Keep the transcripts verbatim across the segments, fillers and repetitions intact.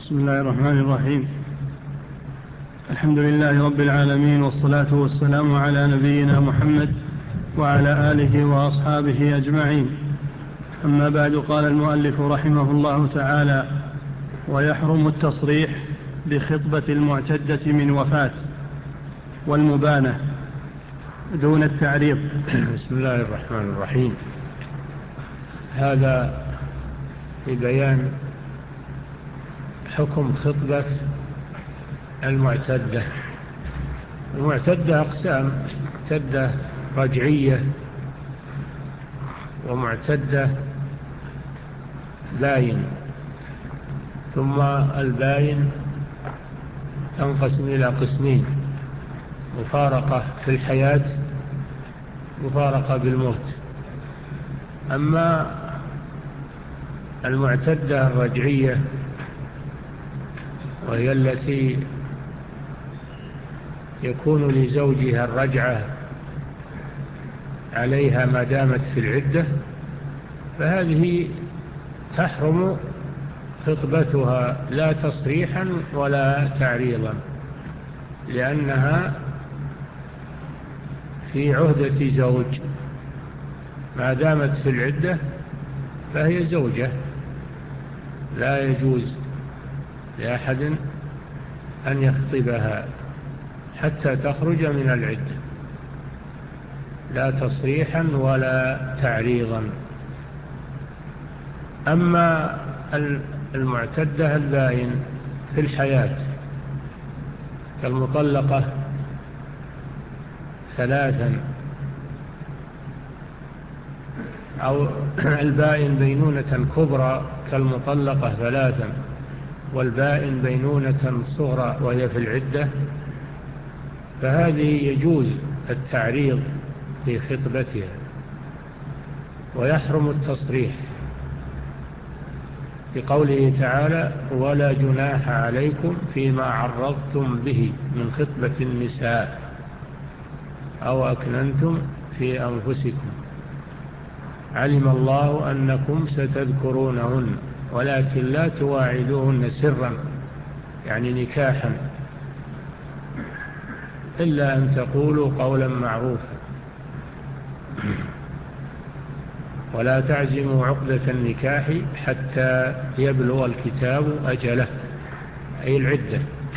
بسم الله الرحمن الرحيم. الحمد لله رب العالمين، والصلاة والسلام على نبينا محمد وعلى آله وأصحابه أجمعين. أما بعد، قال المؤلف رحمه الله تعالى: ويحرم التصريح بخطبة المعتدة من وفاة والمبانة دون التعريض. بسم الله الرحمن الرحيم. هذا في بيان حكم خطبة المعتدة. المعتدة أقسام: معتدة رجعية، ومعتدة باين. ثم الباين تنقسم إلى قسمين: مفارقة في الحياة، مفارقة بالموت. أما المعتدة الرجعية وهي التي يكون لزوجها الرجعة عليها ما دامت في العدة، فهذه تحرم خطبتها لا تصريحا ولا تعريضا، لأنها في عهدة زوج. ما دامت في العدة فهي زوجة، لا يجوز لأحد أن يخطبها حتى تخرج من العدة، لا تصريحا ولا تعريضا. أما المعتدة الباين في الحياة كالمطلقة ثلاثا، أو البائن بينونة كبرى كالمطلقة ثلاثا، والبائن بينونة صغرى وهي في العدة، فهذه يجوز التعريض في خطبتها، ويحرم التصريح بقوله تعالى: ولا جناح عليكم فيما عرضتم به من خطبة النساء أو أكننتم في أنفسكم علم الله أنكم ستذكرونهن ولكن لا تواعدوهن سرا، يعني نكاحا، إلا أن تقولوا قولا معروفا، ولا تعزموا عقدة النكاح حتى يبلغ الكتاب أجله، أي العدة.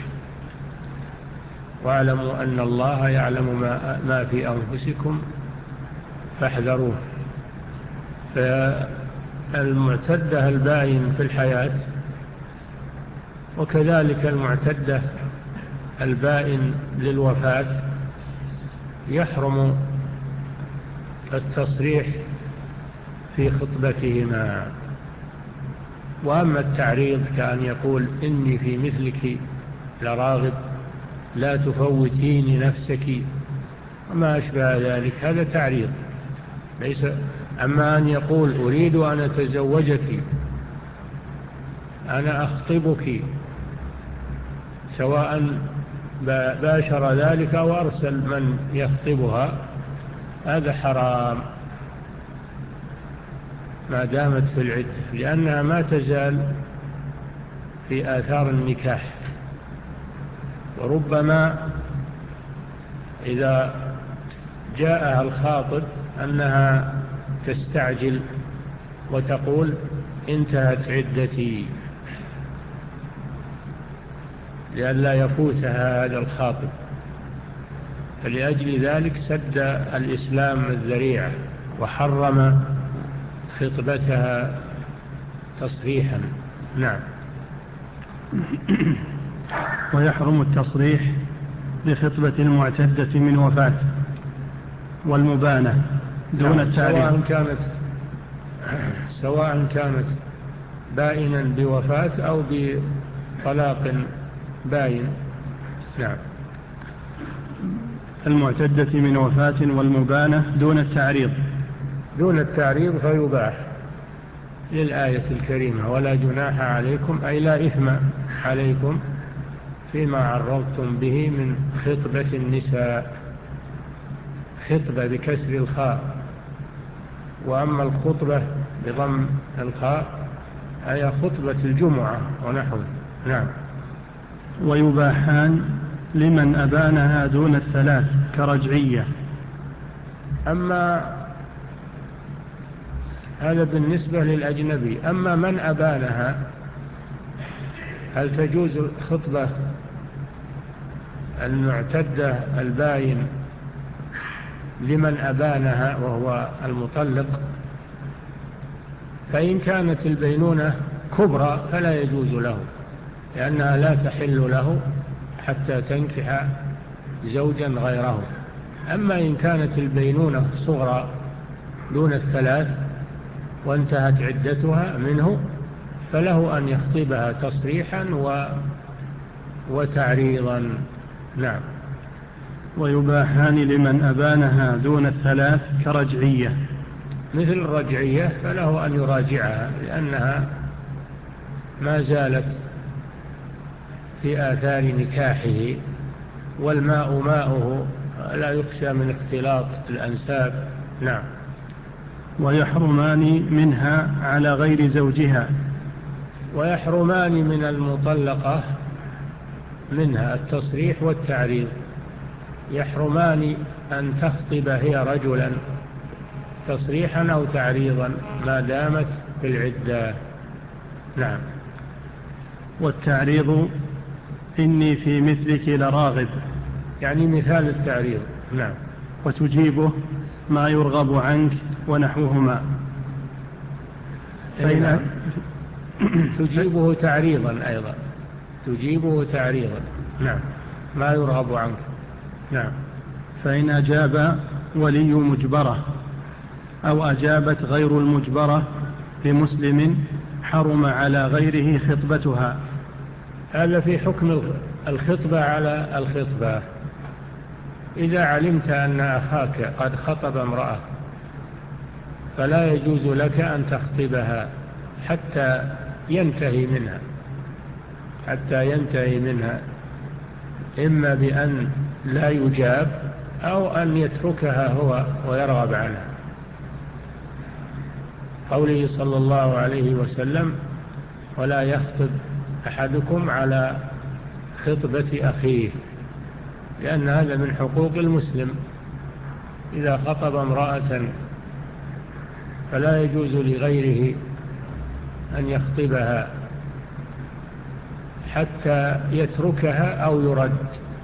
واعلموا أن الله يعلم ما في أنفسكم فاحذروه. فالمعتدة الباين في الحياة، وكذلك المعتدة البائن للوفاة، يحرم التصريح في خطبتهما. وأما التعريض كأن يقول: إني في مثلك لراغب، لا تفوتين نفسك، وما أشبه ذلك، هذا تعريض ليس. أما أن يقول: أريد أن أتزوجك، أنا أخطبك، سواء باشر ذلك أو أرسل من يخطبها، هذا حرام ما دامت في العدة، لأنها ما تزال في آثار النكاح. وربما إذا جاءها الخاطب أنها تستعجل وتقول: انتهت عدتي، لئلا يفوتها هذا الخاطب. فلأجل ذلك سد الإسلام الذريعة وحرم خطبتها تصريحا. نعم. ويحرم التصريح بخطبة المعتدة من وفاة والمبانة دون نعم. التعريض، سواء كانت سواء كانت بائنا بوفاة أو بطلاق باين. نعم. المعتدة من وفاة والمبانة دون التعريض. دون التعريض فيباح للآية الكريمة: ولا جناح عليكم، أي لا إثم عليكم فيما عرضتم به من خطبة النساء. خطبة بكسر الخاء، وأما الخطبة بضم الخاء أي خطبة الجمعة ونحوه. نعم. ويباحان لمن أبانها دون الثلاث كرجعية. أما هذا بالنسبة للأجنبي. أما من أبانها، هل تجوز الخطبة المعتدة الباين لمن أبانها وهو المطلق؟ فإن كانت البينونة كبرى فلا يجوز له، لأنها لا تحل له حتى تنكح زوجا غيره. أما إن كانت البينونة صغرى دون الثلاث وانتهت عدتها منه، فله أن يخطبها تصريحا و... وتعريضا. نعم. ويباحان لمن أبانها دون الثلاث كرجعية. مثل الرجعية فله أن يراجعها، لأنها ما زالت في آثار نكاحه، والماء ماؤه، لا يخشى من اختلاط الأنساب. نعم. ويحرمان منها على غير زوجها. ويحرمان من المطلقة منها التصريح والتعريض. يحرمان أن تخطب هي رجلا تصريحا أو تعريضا ما دامت في العدة. نعم. والتعريض إني في مثلك لراغب، يعني مثال التعريض. نعم. وتجيبه ما يرغب عنك ونحوهما. فإن تجيبه تعريضا أيضا، تجيبه تعريضا. نعم. ما يرغب عنك. نعم. فإن أجاب ولي مجبرة أو أجابت غير المجبرة لمسلم حرم على غيره خطبتها. هذا في حكم الخطبة على الخطبة. إذا علمت أن أخاك قد خطب امرأة فلا يجوز لك أن تخطبها حتى ينتهي منها، حتى ينتهي منها، إما بأن لا يجاب أو أن يتركها هو ويرغب عنها. قوله صلى الله عليه وسلم: ولا يخطب أحدكم على خطبة أخيه، لأن هذا من حقوق المسلم. إذا خطب امرأة فلا يجوز لغيره أن يخطبها حتى يتركها أو يرد،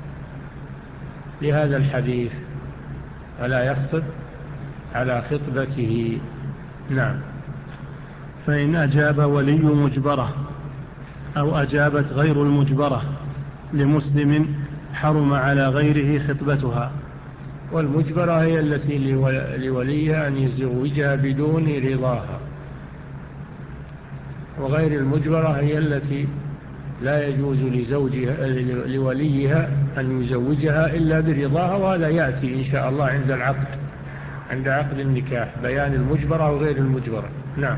لهذا الحديث: ولا يخطب على خطبته. نعم. فإن أجاب ولي مجبرة أو أجابت غير المجبرة لمسلم حرم على غيره خطبتها. والمجبرة هي التي لوليها أن يزوجها بدون رضاها، وغير المجبرة هي التي لا يجوز لزوجها لوليها أن يزوجها إلا برضاها، وهذا يأتي إن شاء الله عند العقد، عند عقد النكاح، بيان المجبرة وغير المجبرة. نعم.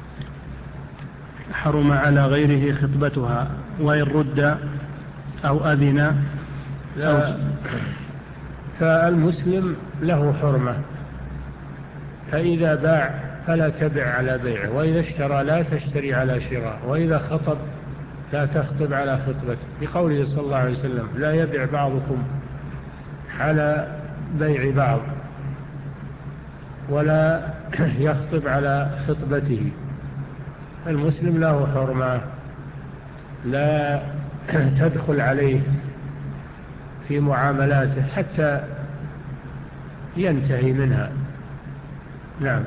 حرم على غيره خطبتها. وإن رد أو أذن أو فالمسلم له حرمة، فإذا باع فلا تبع على بيعه، وإذا اشترى لا تشتري على شراء، وإذا خطب لا تخطب على خطبته، بقوله صلى الله عليه وسلم: لا يبع بعضكم على بيع بعض، ولا يخطب على خطبته. المسلم له حرمة، لا تدخل عليه في معاملاته حتى ينتهي منها. نعم.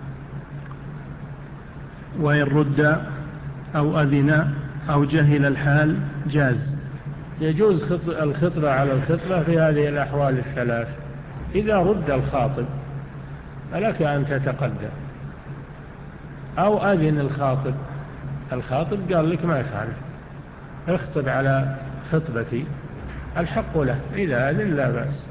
وإن رد أو أذن أو جهل الحال جاز. يجوز الخطبة على الخطبة في هذه الأحوال الثلاث. إذا رد الخاطب فلك أن تتقدم، أو أذن الخاطب، الخاطب قال لك ما يفعل، اخطب على خطبتي، الحق له. إذا أذن لا بأس.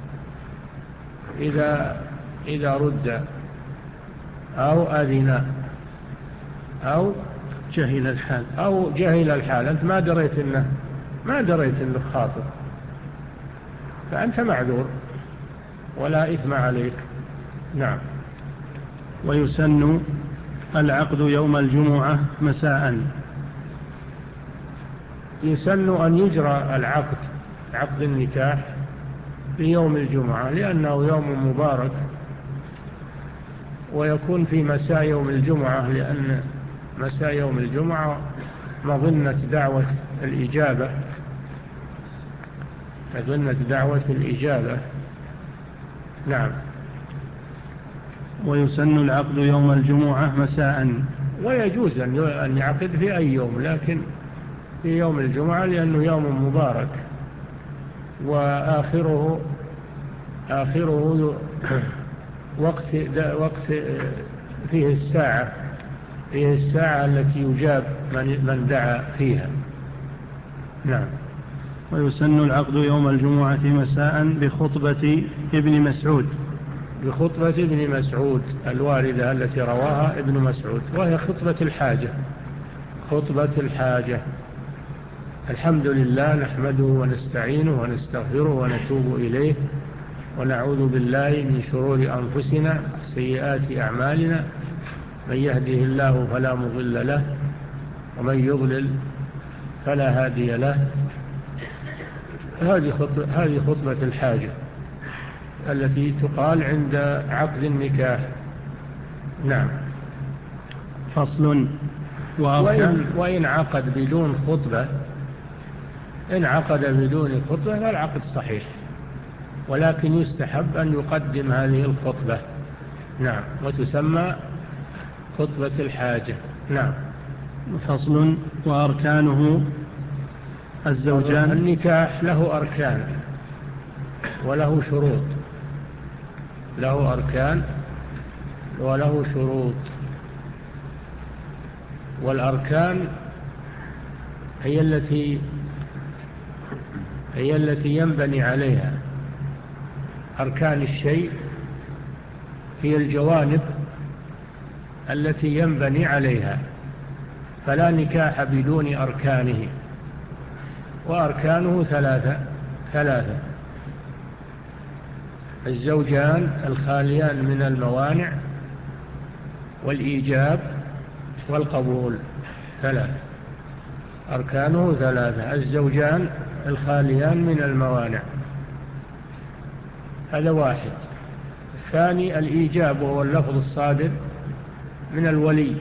إذا إذا رد أو أذن أو جهل الحال أو جهل الحال، أنت ما دريت إنه ما دريت إنه خاطب، فأنت معذور ولا إثم عليك. نعم. ويسن العقد يوم الجمعة مساء. يسن أن يجرى العقد عقد النكاح في يوم الجمعة، لأنه يوم مبارك، ويكون في مساء يوم الجمعة، لأن مساء يوم الجمعة مظنة دعوة الإجابة مظنة دعوة الإجابة. نعم. ويسن العقد يوم الجمعة مساء، ويجوز أن يعقد في أي يوم، لكن في يوم الجمعة لأنه يوم مبارك، وآخره آخره وقت وقت فيه الساعة فيه الساعة التي يجاب من دعا فيها. نعم. ويسن العقد يوم الجمعة مساء بخطبة ابن مسعود بخطبة ابن مسعود الواردة التي رواها ابن مسعود، وهي خطبة الحاجة خطبة الحاجة. الحمد لله نحمده ونستعينه ونستغفره ونتوب إليه، ونعوذ بالله من شرور أنفسنا سيئات أعمالنا، من يهده الله فلا مضل له، ومن يضلل فلا هادي له. هذه خطبة, هذه خطبة الحاجة التي تقال عند عقد النكاح. نعم. فصل. وإن, وإن عقد بدون خطبة إن عقد بدون خطبة فالعقد صحيح، ولكن يستحب أن يقدم هذه الخطبة. نعم. وتسمى خطبة الحاجة. نعم. فصل. وأركانه الزوجان. النكاح له أركان وله شروط له أركان وله شروط. والأركان هي التي هي التي ينبني عليها. أركان الشيء هي الجوانب التي ينبني عليها، فلا نكاح بدون أركانه. وأركانه ثلاثة ثلاثة الزوجان الخاليان من الموانع، والإيجاب، والقبول. ثلاثة أركانه ثلاثة الزوجان الخاليان من الموانع، هذا واحد. الثاني الإيجاب، وهو اللفظ الصادر من الولي.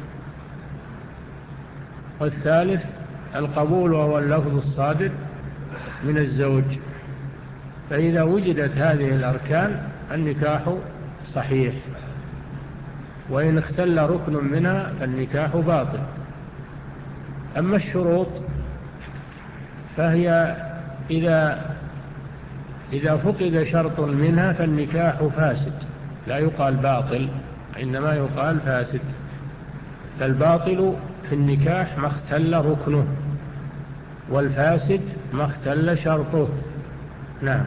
والثالث القبول، وهو اللفظ الصادر من الزوج. فإذا وجدت هذه الأركان النكاح صحيح، وإن اختل ركن منها فالنكاح باطل. أما الشروط فهي إذا إذا فقد شرط منها فالنكاح فاسد، لا يقال باطل، إنما يقال فاسد. فالباطل في النكاح ما اختل ركنه، والفاسد ما اختل شرطه. نعم.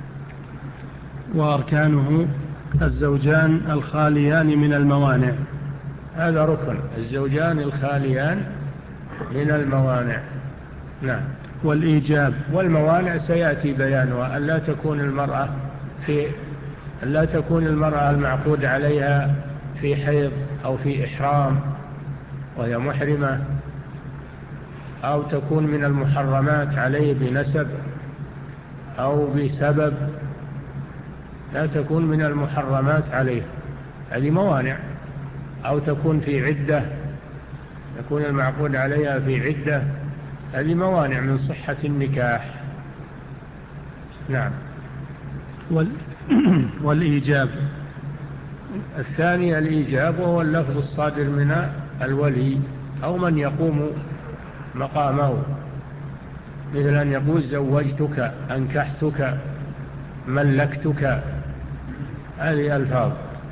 وأركانه الزوجان الخاليان من الموانع، هذا ركن، الزوجان الخاليان من الموانع. نعم. والإيجاب. والموانع سيأتي بيانها، أن لا تكون المرأة في أن لا تكون المرأة المعقود عليها في حيض أو في إحرام وهي محرمة، أو تكون من المحرمات عليه بنسب أو بسبب، لا تكون من المحرمات عليه، هذه موانع. أو تكون في عدة، يكون المعقود عليها في عدة، هذه موانع من صحة النكاح. نعم. وال... والإيجاب. الثاني الإيجاب، وهو اللفظ الصادر من الولي أو من يقوم مقامه، مثل أن يقول زوجتك، أنكحتك، ملكتك، هذه ألفاظ.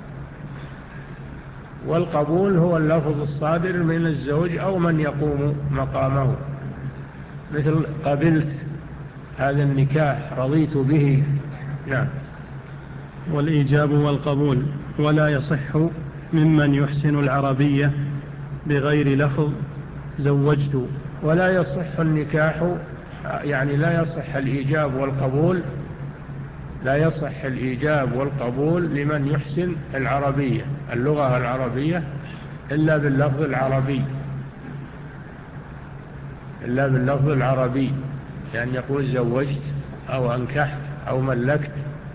والقبول هو اللفظ الصادر من الزوج أو من يقوم مقامه، مثل قبلت هذا النكاح، رضيت به. نعم. والإيجاب والقبول. ولا يصح ممن يحسن العربية بغير لفظ زوجت. ولا يصح النكاح، يعني لا يصح الإيجاب والقبول لا يصح الإيجاب والقبول لمن يحسن العربية، اللغة العربية، إلا باللفظ العربي إلا باللفظ العربي، يعني يقول زوجت أو أنكحت أو ملكت،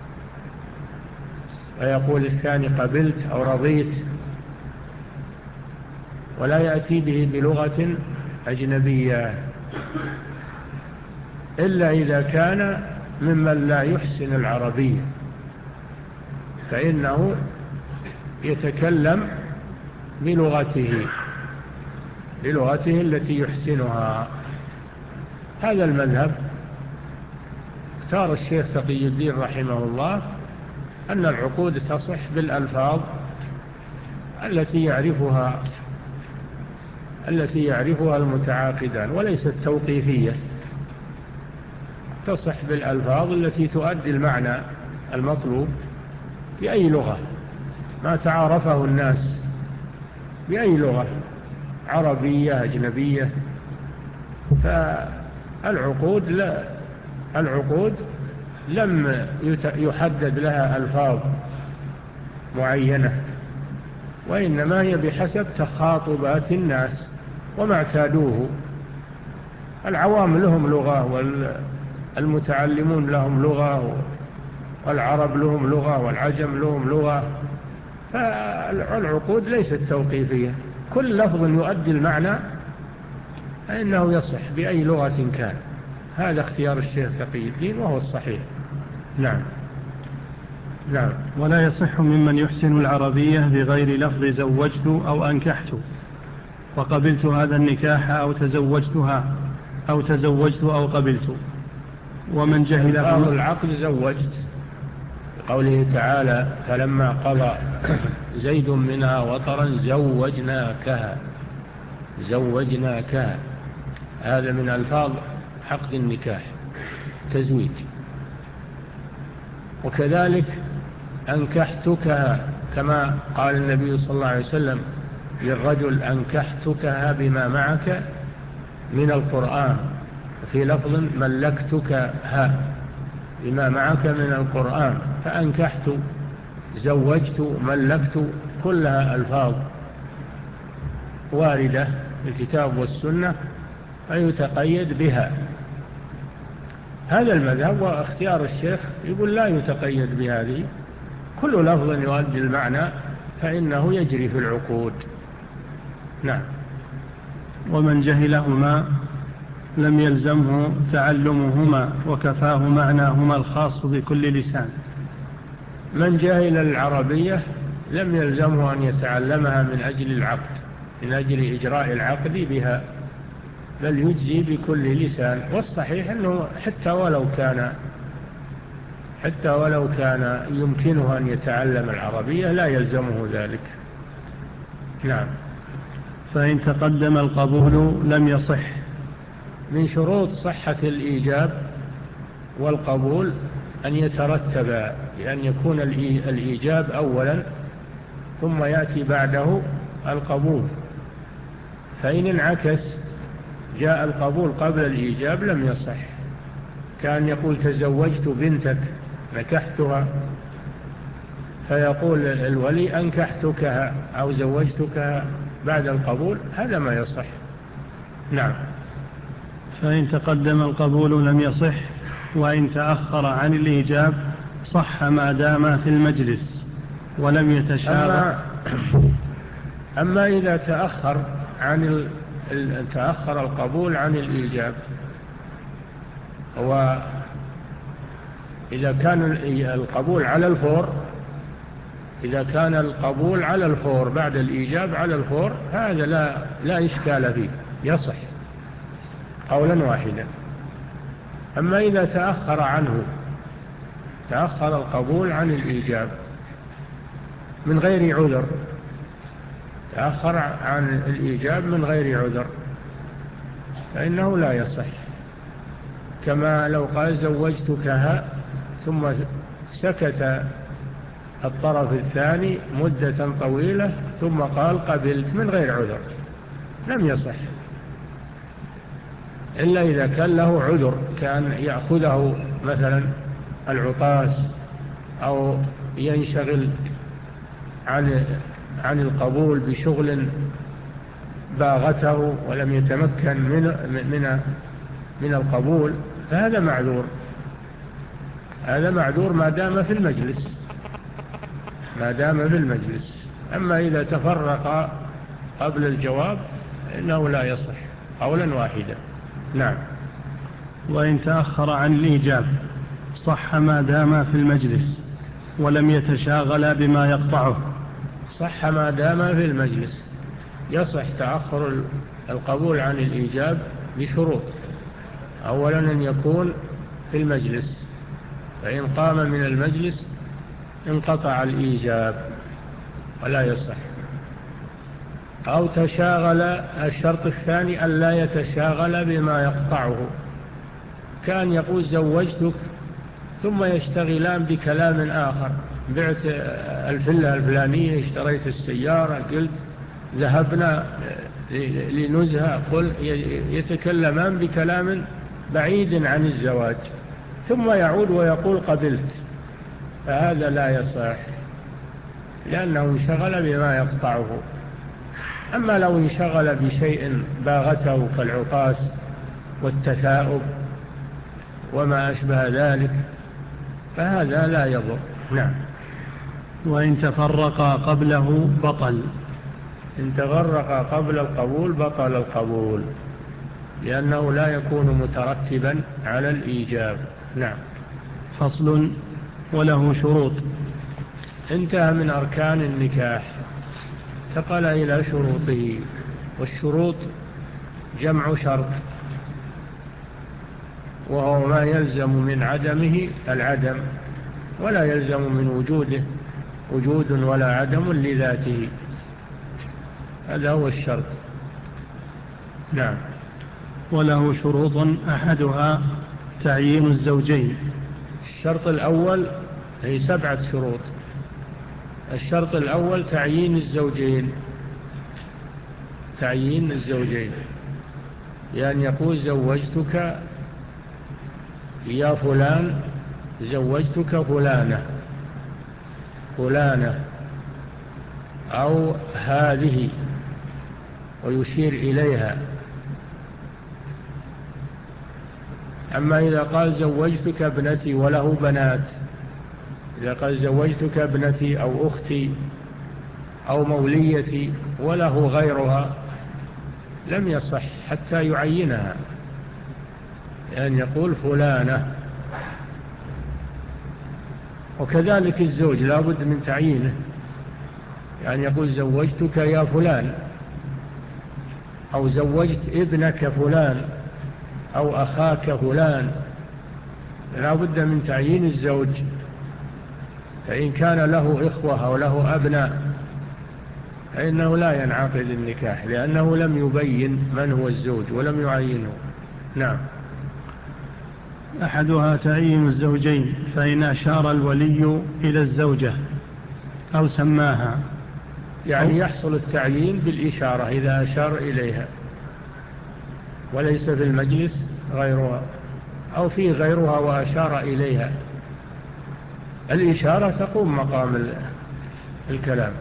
ويقول الثاني قبلت أو رضيت، ولا يأتي به بلغة أجنبية إلا إذا كان ممن لا يحسن العربية، فإنه يتكلم بلغته بلغته التي يحسنها. هذا المذهب اختار الشيخ تقي الدين رحمه الله أن العقود تصح بالألفاظ التي يعرفها التي يعرفها المتعاقدان، وليست توقيفية، تصح بالألفاظ التي تؤدي المعنى المطلوب بأي لغة، ما تعارفه الناس بأي لغة، عربية أجنبية. فالعقود لا العقود لم يحدد لها ألفاظ معينة، وإنما هي بحسب تخاطبات الناس وما اعتادوه. العوام لهم لغة، والمتعلمون لهم لغة، والعرب لهم لغة، والعجم لهم لغة. فالعقود ليست توقيفية، كل لفظ يؤدي المعنى فإنه يصح بأي لغة كان. هذا اختيار الشيخ تقي الدين وهو الصحيح. نعم نعم. ولا يصح ممن يحسن العربية بغير لفظ زوجت أو أنكحت وقبلت هذا النكاح أو تزوجتها أو تزوجت أو قبلت. ومن جهل ألفاظ العقد زوجت، قوله تعالى فلما قضى زيد منها وطرا زوجناكها زوجناكها، هذا من ألفاظ عقد النكاح تزويج. وكذلك أنكحتكها، كما قال النبي صلى الله عليه وسلم للرجل أنكحتكها بما معك من القرآن، في لفظ ملكتكها بما معك من القرآن. فأنكحت، زوجت، ملكت، كلها ألفاظ واردة في الكتاب والسنة فيتقيد بها. هذا المذهب واختيار الشيخ يقول لا يتقيد بهذه، كل لفظ يؤدي المعنى فإنه يجري في العقود. نعم. ومن جهلهما لم يلزمه تعلمهما وكفاه معناهما الخاص بكل لسان. من جهل العربية لم يلزمه أن يتعلمها من أجل العقد، من أجل إجراء العقد بها، بل يجزي بكل لسان. والصحيح أنه حتى ولو كان حتى ولو كان يمكنه أن يتعلم العربية لا يلزمه ذلك. نعم. فإن تقدم القبول لم يصح. من شروط صحة الإيجاب والقبول أن يترتب، بأن يكون الإيجاب أولا ثم يأتي بعده القبول. فإن انعكس جاء القبول قبل الإيجاب لم يصح. كان يقول تزوجت بنتك نكحتها، فيقول الولي أنكحتكها أو زوجتكها بعد القبول، هذا ما يصح. نعم. فإن تقدم القبول لم يصح، وإن تأخر عن الإيجاب صح ما دام في المجلس ولم يتشابه. أما, أما إذا تأخر عن تأخر القبول عن الإيجاب، وإذا كان القبول على الفور إذا كان القبول على الفور بعد الإيجاب على الفور، هذا لا لا إشكال فيه، يصح قولا واحدا. أما إذا تأخر عنه تأخر القبول عن الإيجاب من غير عذر، تأخر عن الإيجاب من غير عذر، فإنه لا يصح. كما لو قال زوجتكها ثم سكت الطرف الثاني مدة طويلة ثم قال قبلت من غير عذر، لم يصح إلا إذا كان له عذر، كان يأخذه مثلا العطاس أو ينشغل عن عن القبول بشغل باغته ولم يتمكن من من من القبول فهذا معذور، هذا معذور ما دام في المجلس، ما دام في المجلس. أما إذا تفرق قبل الجواب إنه لا يصح قولا واحدا. نعم. وإن تأخر عن الإيجاب صح ما دام في المجلس ولم يتشاغل بما يقطعه. صح ما دام في المجلس. يصح تأخر القبول عن الإيجاب بشروط. أولا أن يكون في المجلس، فإن قام من المجلس انقطع الإيجاب ولا يصح. أو تشاغل، الشرط الثاني أن لا يتشاغل بما يقطعه، كان يقول زوجتك ثم يشتغلان بكلام آخر، بعت الفلة الفلانية، اشتريت السيارة، قلت ذهبنا لنزهة، قل يتكلمان بكلام بعيد عن الزواج، ثم يعود ويقول قبلت، فهذا لا يصح لأنه انشغل بما يقطعه. أما لو انشغل بشيء باغته كالعطاس والتثاؤب وما أشبه ذلك فهذا لا يضر. نعم. وإن تفرق قبله بطل. إن تفرق قبل القبول بطل القبول، لأنه لا يكون مترتبا على الإيجاب. نعم. فصل. وله شروط. انتهى من أركان النكاح، انتقل إلى شروطه. والشروط جمع شرط، وهو ما يلزم من عدمه العدم، ولا يلزم من وجوده وجود ولا عدم لذاته، هذا هو الشرط. نعم. وله شروط أحدها تعيين الزوجين. الشرط الأول هي سبعة شروط. الشرط الأول تعيين الزوجين، تعيين الزوجين، يعني يقول زوجتك يا فلان، زوجتك فلانة فلانة أو هذه، ويشير إليها. أما إذا قال زوجتك ابنتي وله بنات، إذا قال زوجتك ابنتي أو أختي أو موليتي وله غيرها لم يصح حتى يعينها، يعني يقول فلانة. وكذلك الزوج لا بد من تعيينه، يعني يقول زوجتك يا فلان، أو زوجت ابنك فلان أو أخاك فلان، لا بد من تعيين الزوج. فإن كان له إخوة أو له أبناء فإنه لا ينعقد النكاح، لأنه لم يبين من هو الزوج ولم يعينه. نعم. أحدها تعيين الزوجين، فإن أشار الولي إلى الزوجة أو سماها، يعني يحصل التعيين بالإشارة إذا أشار إليها وليس في المجلس غيرها، أو في غيرها وأشار إليها، الإشارة تقوم مقام الكلام.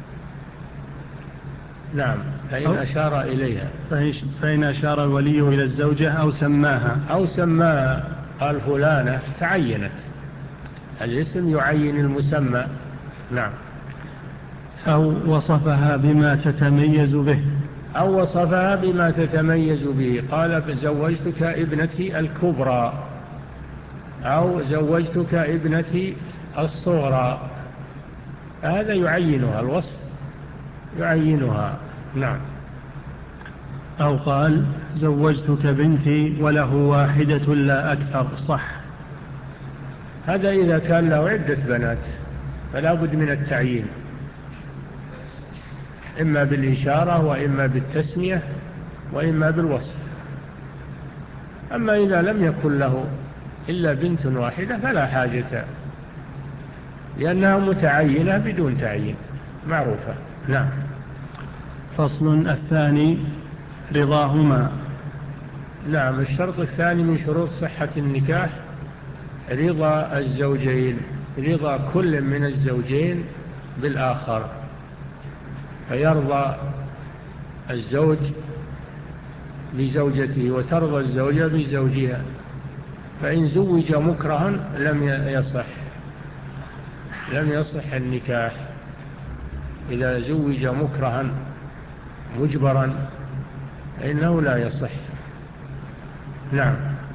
نعم. فإن أشار إليها، فإن أشار الولي إلى الزوجة أو سماها، أو سماها، قال فلانة، تعينت، الاسم يعين المسمى. نعم. أو وصفها بما تتميز به، أو وصفها بما تتميز به، قال زوجتك ابنتي الكبرى، أو زوجتك ابنتي الصغرى، هذا يعينها، الوصف يعينها. نعم. أو قال زوجتك بنتي وله واحدة لا أكثر، صح. هذا إذا كان له عدة بنات فلا بد من التعيين، إما بالإشارة وإما بالتسمية وإما بالوصف. أما إذا لم يكن له إلا بنت واحدة فلا حاجة، لأنها متعينة بدون تعيين معروفة. نعم. فصل. الثاني رضاهما. نعم. الشرط الثاني من شروط صحة النكاح رضا الزوجين، رضا كل من الزوجين بالآخر، فيرضى الزوج بزوجته وترضى الزوجة بزوجها. فإن زوج مكرها لم يصح لم يصح النكاح. إذا زوج مكرها مجبرا فإنه لا يصح. نعم.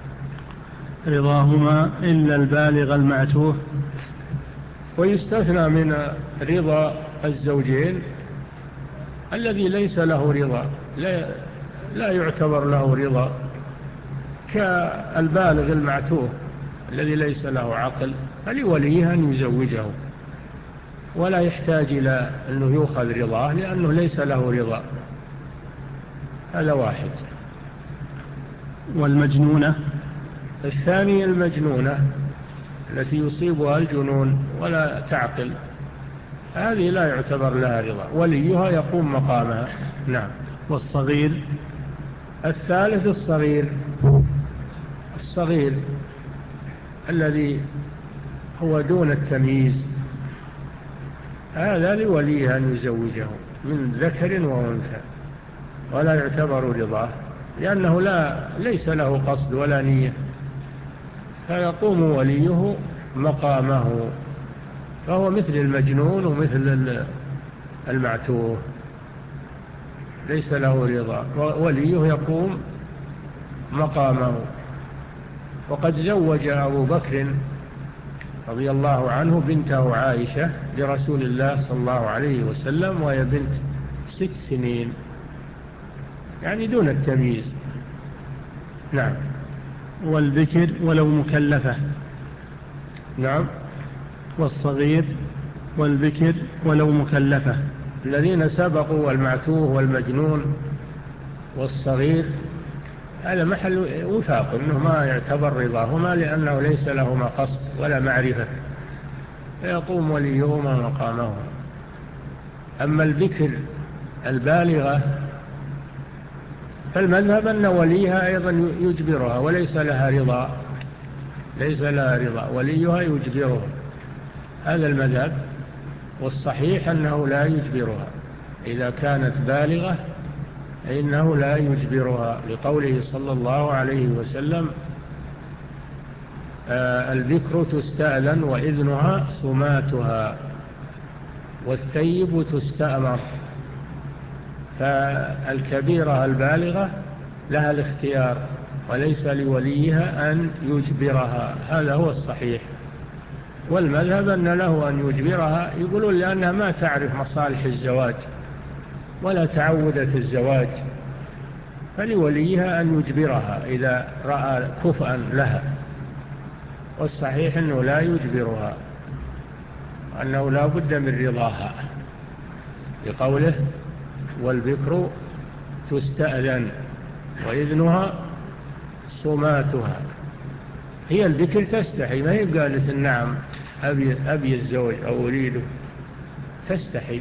رضاهما إلا البالغ المعتوه. ويستثنى من رضا الزوجين الذي ليس له رضا، لا, لا يعتبر له رضا، كالبالغ المعتوه الذي ليس له عقل، فلوليه أن يزوجه ولا يحتاج إلى أنه يؤخذ رضاه لأنه ليس له رضا. هذا واحد. والمجنونة الثاني المجنونة التي يصيبها الجنون ولا تعقل، هذه لا يعتبر لها رضا، وليها يقوم مقامها. نعم. والصغير. الثالث الصغير الصغير الذي هو دون التمييز، هذا لوليه أن يزوجه من ذكر وأنثى ولا يعتبر رضاه لأنه لا ليس له قصد ولا نية، فيقوم وليه مقامه، فهو مثل المجنون ومثل المعتوه ليس له رضا، وليه يقوم مقامه. وقد زوج أبو بكر رضي الله عنه بنته عائشة لرسول الله صلى الله عليه وسلم وهي بنت ست سنين، يعني دون التمييز. نعم. والذكر ولو مكلفة. نعم. والصغير والذكر ولو مكلفة. الذين سبقوا والمعتوه والمجنون والصغير هذا محل وفاق أنه ما يعتبر رضاهما لأنه ليس لهما قصد ولا معرفة، فيقوم وليهما مقامه. أما الذكر البالغة فالمذهب أن وليها أيضا يجبرها وليس لها رضا، ليس لها رضا، وليها يجبرها، هذا المذهب. والصحيح أنه لا يجبرها إذا كانت بالغة، فإنه لا يجبرها لقوله صلى الله عليه وسلم آه البكر تستأذن وإذنها سماتها والثيب تستأمر. فالكبيرة البالغة لها الاختيار وليس لوليها أن يجبرها، هذا هو الصحيح. والمذهب أن له أن يجبرها، يقولون لأنها ما تعرف مصالح الزواج ولا تعودت الزواج، فلوليها أن يجبرها إذا رأى كفءا لها. والصحيح أنه لا يجبرها، أنه لا بد من رضاها لقوله والبكر تستأذن وإذنها سماتها. هي البكر تستحي، ما هي قالت النعم أبي, أبي الزوج أو أريده، تستحي.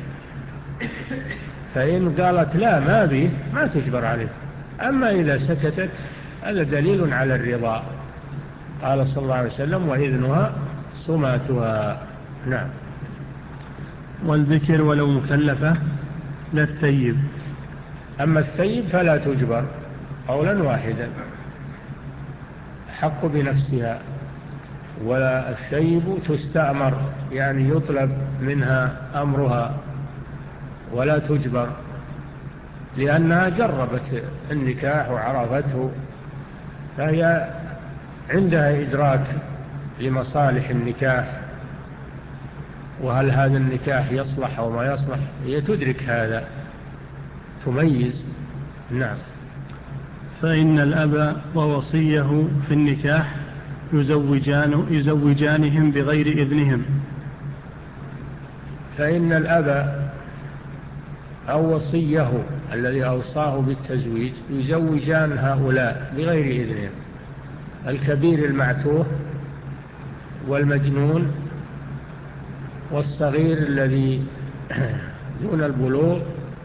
فإن قالت لا ما أبيه ما تجبر عليه. أما إذا سكتت هذا دليل على الرضا. قال صلى الله عليه وسلم وإذنها سماتها. نعم. والذكر ولو مكلفة لا الثيب. أما الثيب فلا تجبر قولا واحدا، حق بنفسها. ولا الثيب تستأمر، يعني يطلب منها أمرها ولا تجبر، لأنها جربت النكاح وعرفته، فهي عندها إدراك لمصالح النكاح وهل هذا النكاح يصلح أو ما يصلح، هي تدرك هذا، تميز. نعم. فإن الأب ووصيه في النكاح يزوجان يزوجانهم بغير إذنهم. فإن الأب أو وصيه الذي أوصاه بالتزويج يزوجان هؤلاء بغير إذنهم، الكبير المعتوه والمجنون والصغير الذي دون البلوغ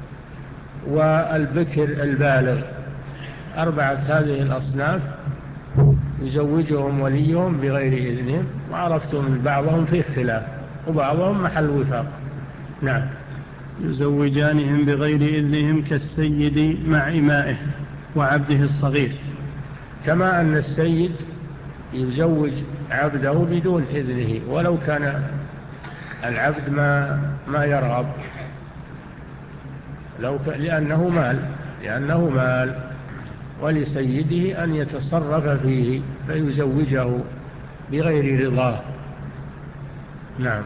والبكر البالغ. أربعة هذه الأصناف يزوجهم وليهم بغير إذنهم، وعرفتم بعضهم في اختلاف وبعضهم محل وفاق. نعم. يزوجانهم بغير إذنهم كالسيد مع إمائه وعبده الصغير. كما أن السيد يزوج عبده بدون إذنه ولو كان العبد ما, ما يرغب، لو ك... لأنه مال لأنه مال ولسيده أن يتصرف فيه فيزوجه بغير رضاه. نعم.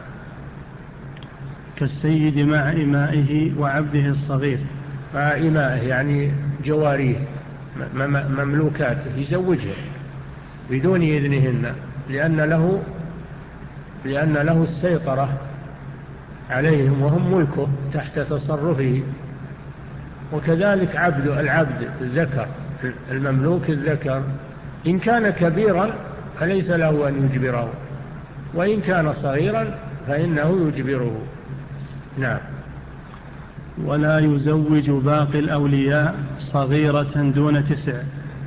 كالسيد مع إمائه وعبده الصغير. مع إمائه يعني جواريه مملوكاته يزوجها بدون إذنهن، لأن له لأن له السيطرة عليهم وهم ملكه تحت تصرفه. وكذلك عبد العبد الذكر المملوك الذكر إن كان كبيرا فليس له أن يجبره، وإن كان صغيرا فإنه يجبره. نعم. ولا يزوج باقي الأولياء صغيرة دون تسع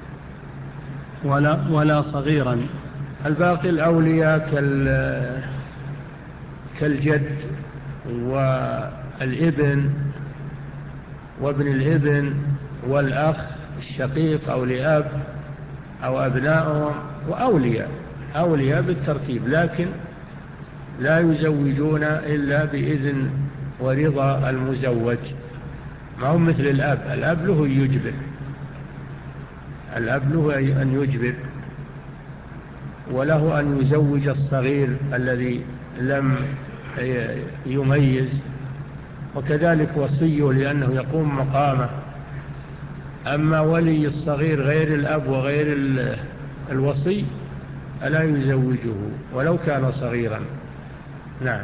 ولا, ولا صغيرا. الباقي الأولياء كال كالجد والابن وابن الابن والأخ الشقيق أو لأب أو أبنائهم وأولياء أولياء بالترتيب، لكن لا يزوجون إلا بإذن ورضا المزوج. ما هم مثل الأب، الأب له يجبر الأب له أن يجبر وله أن يزوج الصغير الذي لم يميز، وكذلك وصيه لأنه يقوم مقامه. أما ولي الصغير غير الأب وغير الوصي ألا يزوجه ولو كان صغيرا. نعم.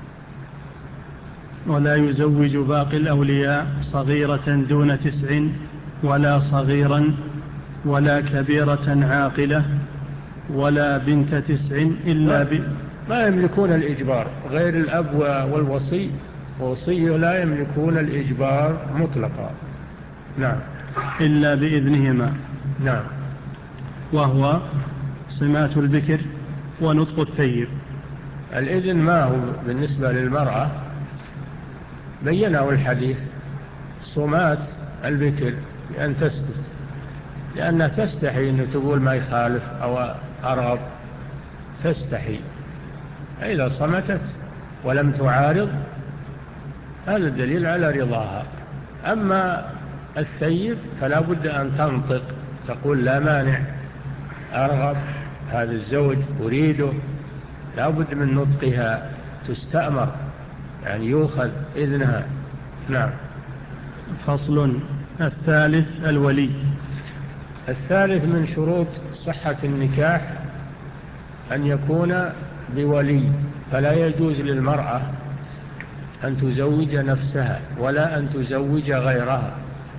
ولا يزوج باقي الأولياء صغيرة دون تسع ولا صغيرا ولا كبيرة عاقلة ولا بنت تسع إلا ب... ما يملكون الإجبار. غير الأب والوصي ووصيه لا يملكون الإجبار مطلقا. نعم. إلا بإذنهما. نعم. وهو صمات البكر ونطق الثيب. الإذن ما هو بالنسبة للمرأة بينه الحديث. صمات البكر بأن تسكت، لأنها تستحي أن تقول ما يخالف أو أرغب، تستحي. إذا صمتت ولم تعارض هذا الدليل على رضاها. أما الثيب فلا بد أن تنطق، تقول لا مانع، أرغب هذا الزوج أريده، لا بد من نطقها، تستأمر يعني يؤخذ إذنها. نعم. فصل. الثالث الولي. الثالث من شروط صحة النكاح أن يكون بولي، فلا يجوز للمرأة أن تزوج نفسها ولا أن تزوج غيرها،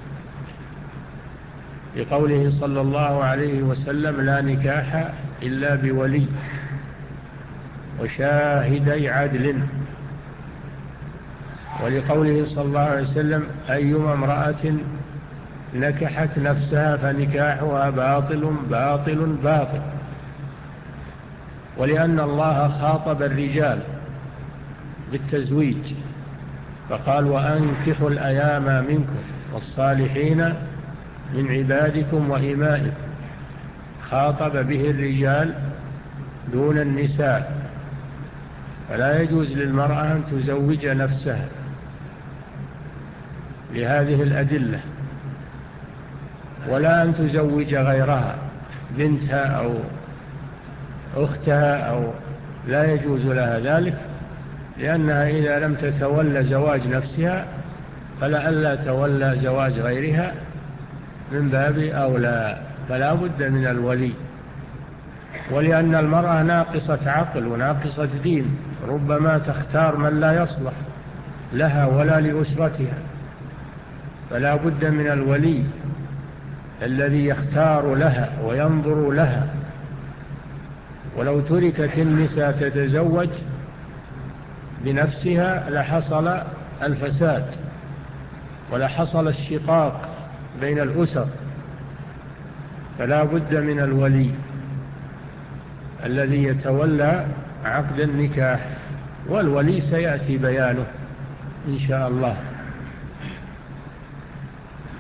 لقوله صلى الله عليه وسلم لا نكاح إلا بولي وشاهدي عدل، ولقوله صلى الله عليه وسلم أيما امرأة نكحت نفسها فنكاحها باطل باطل باطل. ولأن الله خاطب الرجال بالتزويج فقال وأنكحوا الأيام منكم والصالحين من عبادكم وإمائكم، خاطب به الرجال دون النساء. فلا يجوز للمرأة أن تزوج نفسها لهذه الأدلة، ولا أن تزوج غيرها بنتها أو أختها أو لا يجوز لها ذلك، لأنها إذا لم تتولى زواج نفسها فلألا تولى زواج غيرها من باب أولى، فلا بد من الولي. ولأن المرأة ناقصة عقل وناقصة دين، ربما تختار من لا يصلح لها ولا لأسرتها، فلا بد من الولي الذي يختار لها وينظر لها. ولو تركت النساء تتزوج بنفسها لحصل الفساد ولحصل الشقاق بين الأسر، فلا بد من الولي الذي يتولى عقد النكاح، والولي سيأتي بيانه إن شاء الله.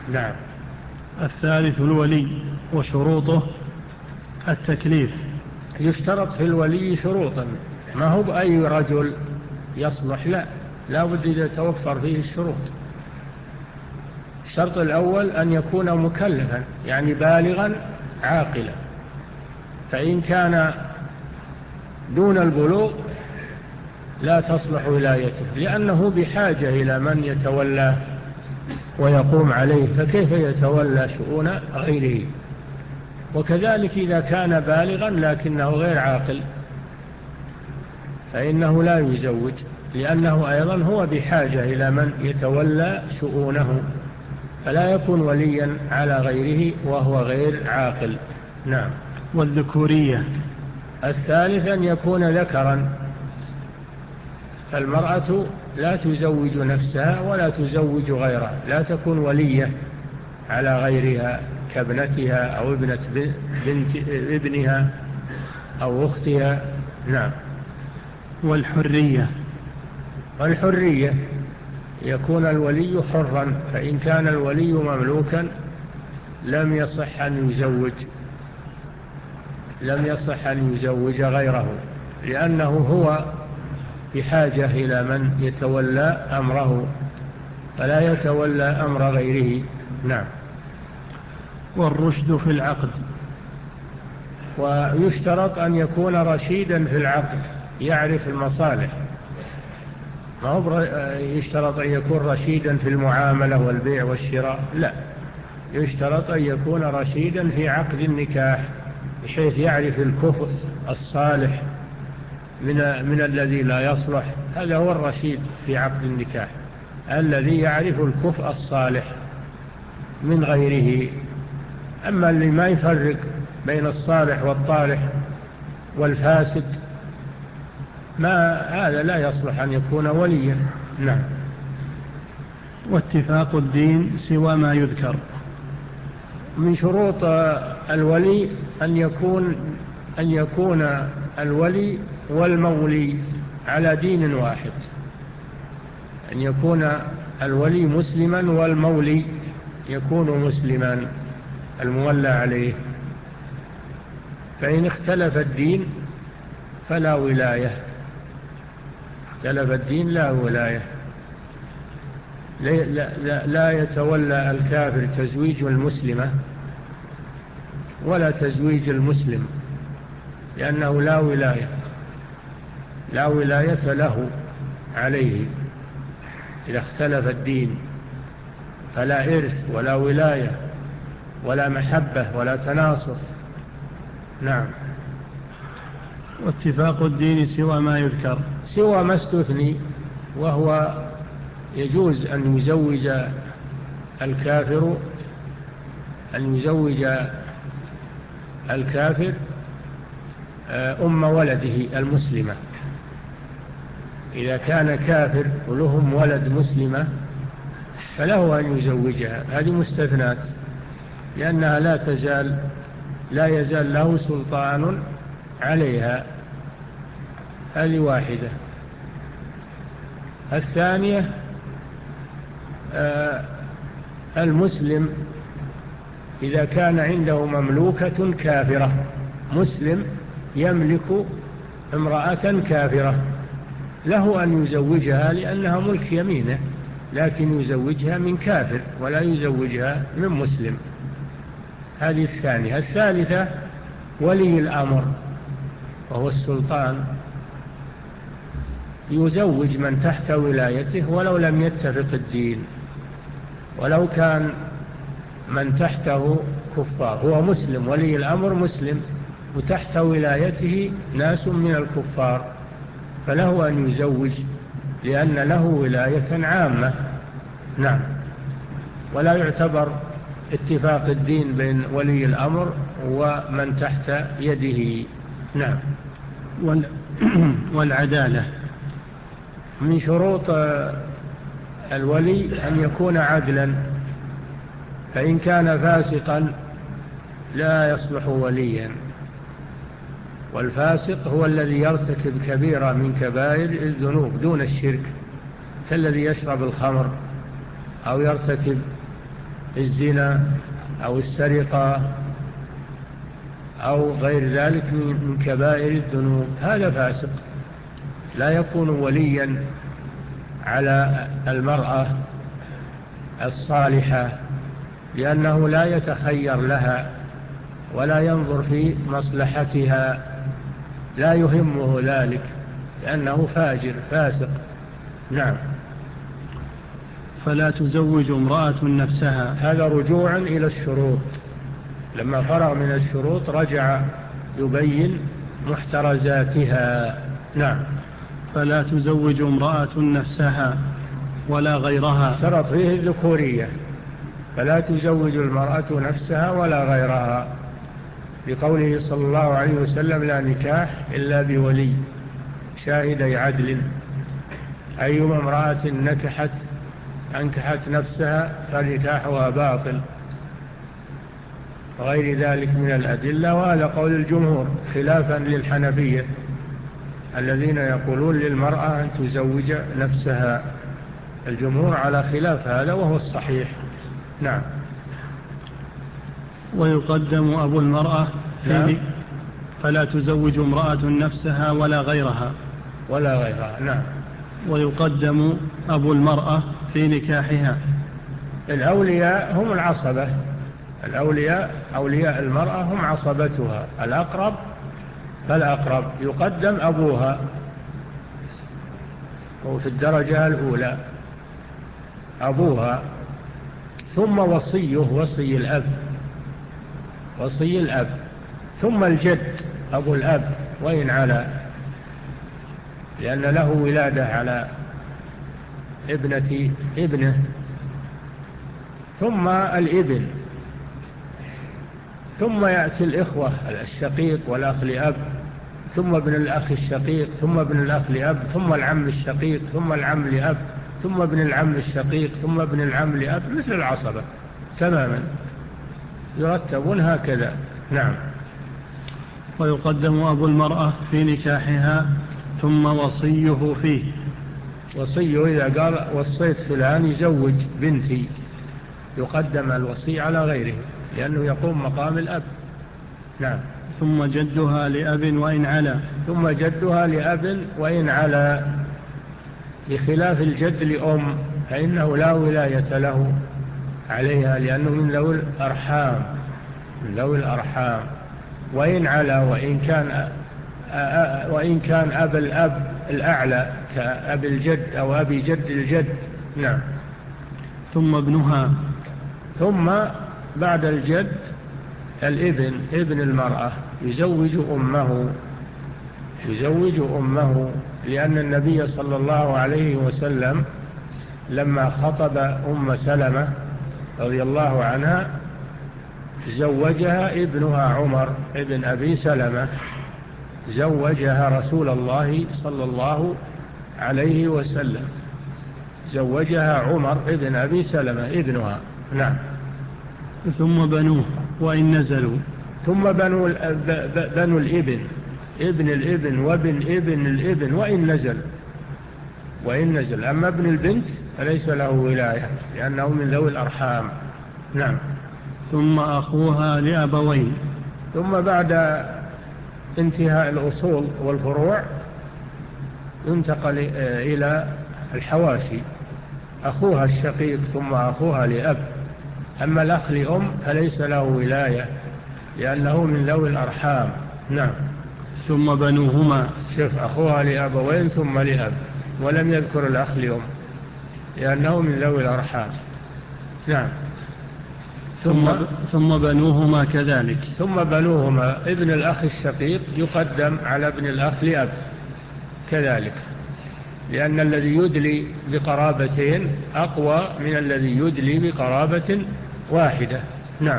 نعم. الثالث الولي وشروطه التكليف. يشترط في الولي شروطا، ما هو بأي رجل يصلح، لا لا بد إذا توفر فيه الشروط. الشرط الأول أن يكون مكلفا يعني بالغا عاقلا، فإن كان دون البلوغ لا تصلح ولايته، لأنه بحاجة إلى من يتولى ويقوم عليه، فكيف يتولى شؤون غيره. وكذلك إذا كان بالغا لكنه غير عاقل فإنه لا يزوج، لأنه أيضا هو بحاجة إلى من يتولى شؤونه، فلا يكون وليا على غيره وهو غير عاقل. نعم. والذكورية. الثالث أن يكون ذكرا، فالمرأة لا تزوج نفسها ولا تزوج غيرها، لا تكون ولية على غيرها كابنتها أو ابنة بنت ابنها أو أختها. نعم. والحرية. والحرية يكون الولي حرا، فإن كان الولي مملوكا لم يصح أن يزوج لم يصح أن يزوج غيره، لأنه هو بحاجة إلى من يتولى أمره، فلا يتولى أمر غيره. نعم. والرشد في العقد. ويشترط أن يكون رشيدا في العقد، يعرف المصالح، ما هو يشترط أن يكون رشيدا في المعاملة والبيع والشراء، لا، يشترط أن يكون رشيدا في عقد النكاح بحيث يعرف الكفء الصالح من, من الذي لا يصلح. هذا هو الرشيد في عقد النكاح، الذي يعرف الكفء الصالح من غيره. أما اللي ما يفرق بين الصالح والطالح والفاسد ما هذا لا يصلح أن يكون وليا. نعم. واتفاق الدين سوى ما يذكر. من شروط الولي أن يكون أن يكون الولي والمولي على دين واحد، أن يكون الولي مسلما والمولي يكون مسلما المولى عليه، فإن اختلف الدين فلا ولاية، اختلف الدين لا ولاية. لا, لا, لا يتولى الكافر تزويج المسلمة ولا تزويج المسلم، لأنه لا ولاية لا ولاية له عليه إذا اختلف الدين، فلا إرث ولا ولاية ولا محبة ولا تناصر. نعم. واتفاق الدين سوى ما يذكر، سوى ما استثني، وهو يجوز أن يزوج الكافر أن يزوج الكافر أم ولده المسلمة، إذا كان كافر ولهم ولد مسلمة فله أن يزوجها، هذه مستثنات، لأنها لا تزال لا يزال له سلطان عليها. هذه واحدة. الثانية آه المسلم إذا كان عنده مملوكة كافرة، مسلم يملك امرأة كافرة له أن يزوجها لأنها ملك يمينه، لكن يزوجها من كافر ولا يزوجها من مسلم. هذه الثانية. الثالثة ولي الأمر وهو السلطان، يزوج من تحت ولايته ولو لم يتفق الدين، ولو كان من تحته كفار، هو مسلم، ولي الأمر مسلم وتحت ولايته ناس من الكفار، فله أن يزوج لأن له ولاية عامة. نعم. ولا يعتبر اتفاق الدين بين ولي الأمر ومن تحت يده. نعم. والعدالة. من شروط الولي أن يكون عدلا، فإن كان فاسقا لا يصلح وليا، والفاسق هو الذي يرتكب كبيرة من كبائر الذنوب دون الشرك، كالذي يشرب الخمر أو يرتكب الزنا أو السرقة أو غير ذلك من كبائر الذنوب، هذا فاسق لا يكون وليا على المرأة الصالحة، لأنه لا يتخير لها ولا ينظر في مصلحتها، لا يهمه ذلك لأنه فاجر فاسق. نعم. فلا تزوج امرأة نفسها، هذا رجوع إلى الشروط، لما فرغ من الشروط رجع يبين محترزاتها. نعم. فلا تزوج امرأة نفسها ولا غيرها، شرط فيه الذكورية، فلا تزوج المرأة نفسها ولا غيرها، لقوله صلى الله عليه وسلم: لا نكاح إلا بولي شاهدي عدل. أيما امرأة نكحت أنكحت نفسها فنكاحها باطل، وغير ذلك من الأدلة، وهذا قول الجمهور خلافا للحنفية الذين يقولون للمرأة أن تزوج نفسها. الجمهور على خلاف هذا وهو الصحيح. نعم. ويقدم أبو المرأة نعم. فلا تزوج امرأة نفسها ولا غيرها ولا غيرها. نعم. ويقدم أبو المرأة في نكاحها. الأولياء هم العصبة، الأولياء أولياء المرأة هم عصبتها، الأقرب فالأقرب يقدم أبوها وفي الدرجة الأولى أبوها، ثم وصيه وصي الأب وصي الأب، ثم الجد أبو الأب وإن على، لأن له ولادة على ابنة ابنه، ثم الابن، ثم يأتي الإخوة الشقيق والأخ لأب، ثم ابن الأخ الشقيق، ثم ابن الأخ لأب، ثم العم الشقيق، ثم العم لأب، ثم ابن العم الشقيق، ثم ابن العم لأب، مثل العصبة تماما يرتبون هكذا. نعم. ويقدم أبو المرأة في نكاحها ثم وصيه فيه. وصيه إذا قال وصيت فلان يزوج بنتي يقدم الوصي على غيره لأنه يقوم مقام الأب. نعم. ثم جدها لأب وإن علا. ثم جدها لأب وإن علا، بخلاف الجد لأم فإنه لا ولاية له عليها لأنه من ذوي الأرحام من ذوي الأرحام وإن علا، وإن كان وإن كان أب الأب الأعلى كأب الجد أو أبي جد الجد. نعم. ثم ابنها. ثم بعد الجد الابن ابن المرأة يزوج أمه يزوج أمه لأن النبي صلى الله عليه وسلم لما خطب أم سلمة رضي الله عنها زوجها ابنها عمر ابن أبي سلمة، زوجها رسول الله صلى الله عليه وسلم، زوجها عمر ابن أبي سلمة ابنها. نعم. ثم بنوه وإن نزلوا. ثم بنو, بنو الابن ابن الابن وابن ابن الابن وإن نزل وإن نزل أما ابن البنت فليس له ولاية لأنه من ذوي الأرحام. نعم. ثم أخوها لأبوين. ثم بعد انتهاء الأصول والفروع ينتقل إلى الحواشي، أخوها الشقيق ثم أخوها لأب. أما الأخ لأم فليس له ولاية لأنه من ذوي الأرحام. نعم. ثم بنوهما. شوف أخوها لأبوين ثم لأب ولم يذكر الأخ لأم لأنه من ذوي الأرحام. نعم. ثم, ثم بنوهما كذلك. ثم بنوهما ابن الأخ الشقيق يقدم على ابن الأخ لأب كذلك، لأن الذي يدلي بقرابتين أقوى من الذي يدلي بقرابة واحدة. نعم.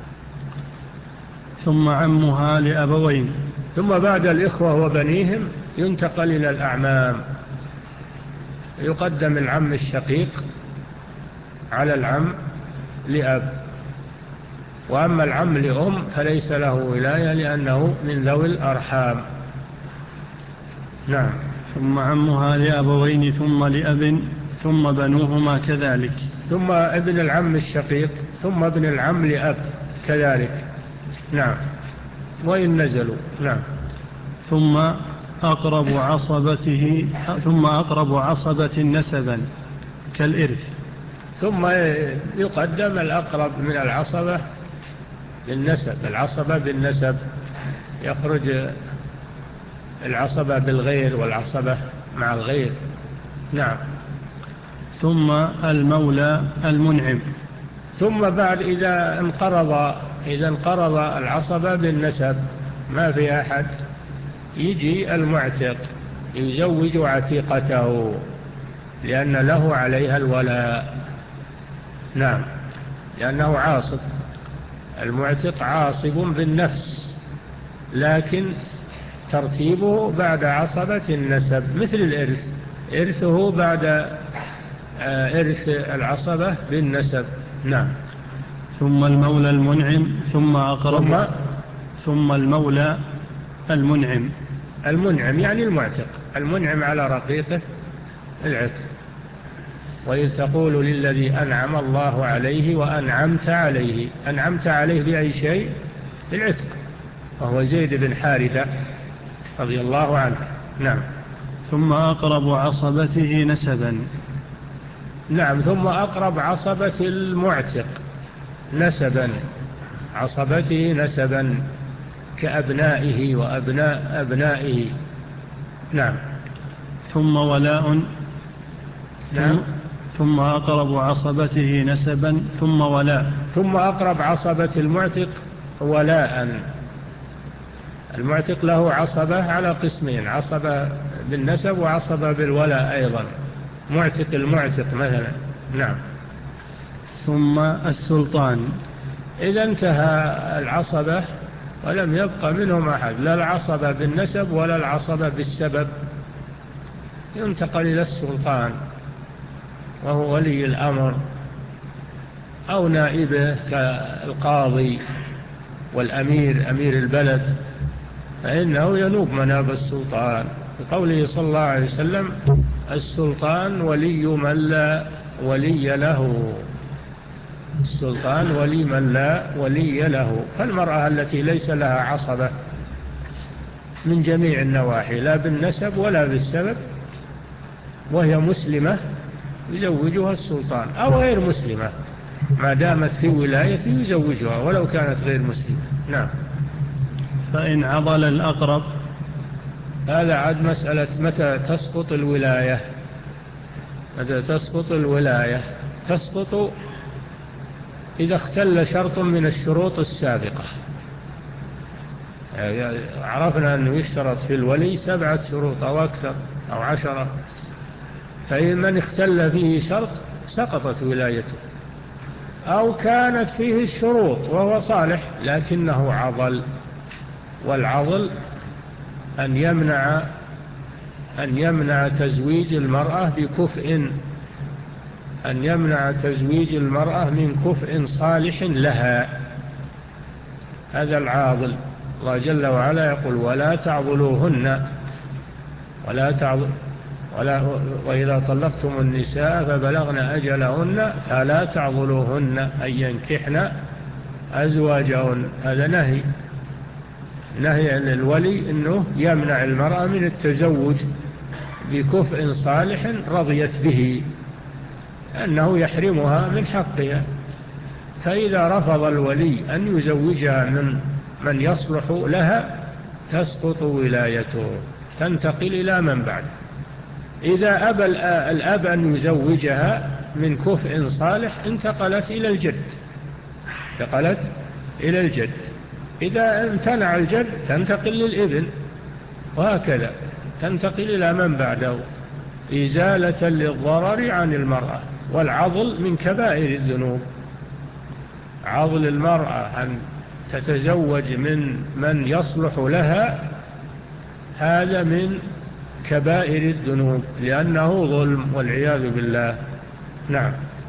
ثم عمها لأبوين. ثم بعد الإخوة وبنيهم ينتقل إلى الأعمام، يقدم العم الشقيق على العم لأب، وأما العم لأم فليس له ولاية لأنه من ذوي الأرحام. نعم. ثم عمها لأبوين ثم لأب ثم بنوهما كذلك. ثم ابن العم الشقيق ثم ابن العم لأب كذلك. نعم، وإن نزلوا. نعم. ثم أقرب عصبته ثم أقرب عصبة نسبا كالإرث. ثم يقدم الأقرب من العصبة بالنسب. العصبة بالنسب يخرج العصبة بالغير والعصبة مع الغير. نعم. ثم المولى المنعم. ثم بعد إذا انقرض إذا انقرض العصبة بالنسب ما في أحد، يجي المعتق يزوج عتيقته لأن له عليها الولاء. نعم، لأنه عاصب. المعتق عاصب بالنفس، لكن ترتيبه بعد عصبة النسب مثل الإرث، إرثه بعد إرث العصبة بالنسب. نعم. ثم المولى المنعم ثم أقرب ثم, ثم المولى المنعم. المنعم يعني المعتق، المنعم على رقيقه العتق. وإذ تقول للذي أنعم الله عليه وأنعمت عليه، أنعمت عليه بأي شيء؟ بالعتق، وهو زيد بن حارثة رضي الله عنه. نعم. ثم أقرب عصبته نسبا. نعم. ثم أقرب عصبة المعتق نسبا، عصبته نسبا كأبنائه وأبناء أبنائه. نعم. ثم ولاء. نعم. ثم أقرب عصبته نسبا ثم ولاء. ثم أقرب عصبة المعتق ولاء. المعتق له عصبة على قسمين، عصبة بالنسب وعصبة بالولاء أيضا، معتق المعتق مثلا. نعم. ثم السلطان. إذا انتهى العصبة ولم يبقى منهم أحد، لا العصبة بالنسب ولا العصبة بالسبب، ينتقل إلى السلطان وهو ولي الأمر أو نائبه كالقاضي والأمير، أمير البلد، فإنه ينوب مناب السلطان، بقوله صلى الله عليه وسلم: السلطان ولي من لا ولي له. السلطان ولي من لا ولي له. فالمرأة التي ليس لها عصبة من جميع النواحي، لا بالنسب ولا بالسبب، وهي مسلمة، يزوجها السلطان، أو غير مسلمة ما دامت في ولاية يزوجها ولو كانت غير مسلمة. نعم. فإن عضل الأقرب. هذا عاد مسألة متى تسقط الولاية. متى تسقط الولاية؟ تسقط إذا اختل شرط من الشروط السابقة. يعني عرفنا أنه يشترط في الولي سبعة شروط أو أكثر أو عشرة، فمن اختل فيه شرط سقطت ولايته. أو كانت فيه الشروط وهو صالح لكنه عضل، والعضل أن يمنع أن يمنع تزويج المرأة بكفء، أن يمنع تزويج المرأة من كفء صالح لها. هذا العاضل. الله جل وعلا يقول: ولا تعضلوهن ولا تعضل ولا وإذا طلقتم النساء فبلغن أجلهن فلا تعضلوهن أن ينكحن أزواجهن. هذا نهي، نهي عن الولي أنه يمنع المرأة من التزوج بكفء صالح رضيت به، أنه يحرمها من حقها. فإذا رفض الولي أن يزوجها من من يصلح لها تسقط ولايته، تنتقل إلى من بعد. إذا أبى الأب أن يزوجها من كفء صالح انتقلت إلى الجد، انتقلت إلى الجد. إذا امتنع الجد تنتقل للابن، وهكذا تنتقل إلى من بعده، إزالة للضرر عن المرأة. والعضل من كبائر الذنوب. عضل المرأة أن تتزوج من من يصلح لها هذا من كبائر الذنوب، لأنه ظلم والعياذ بالله. نعم.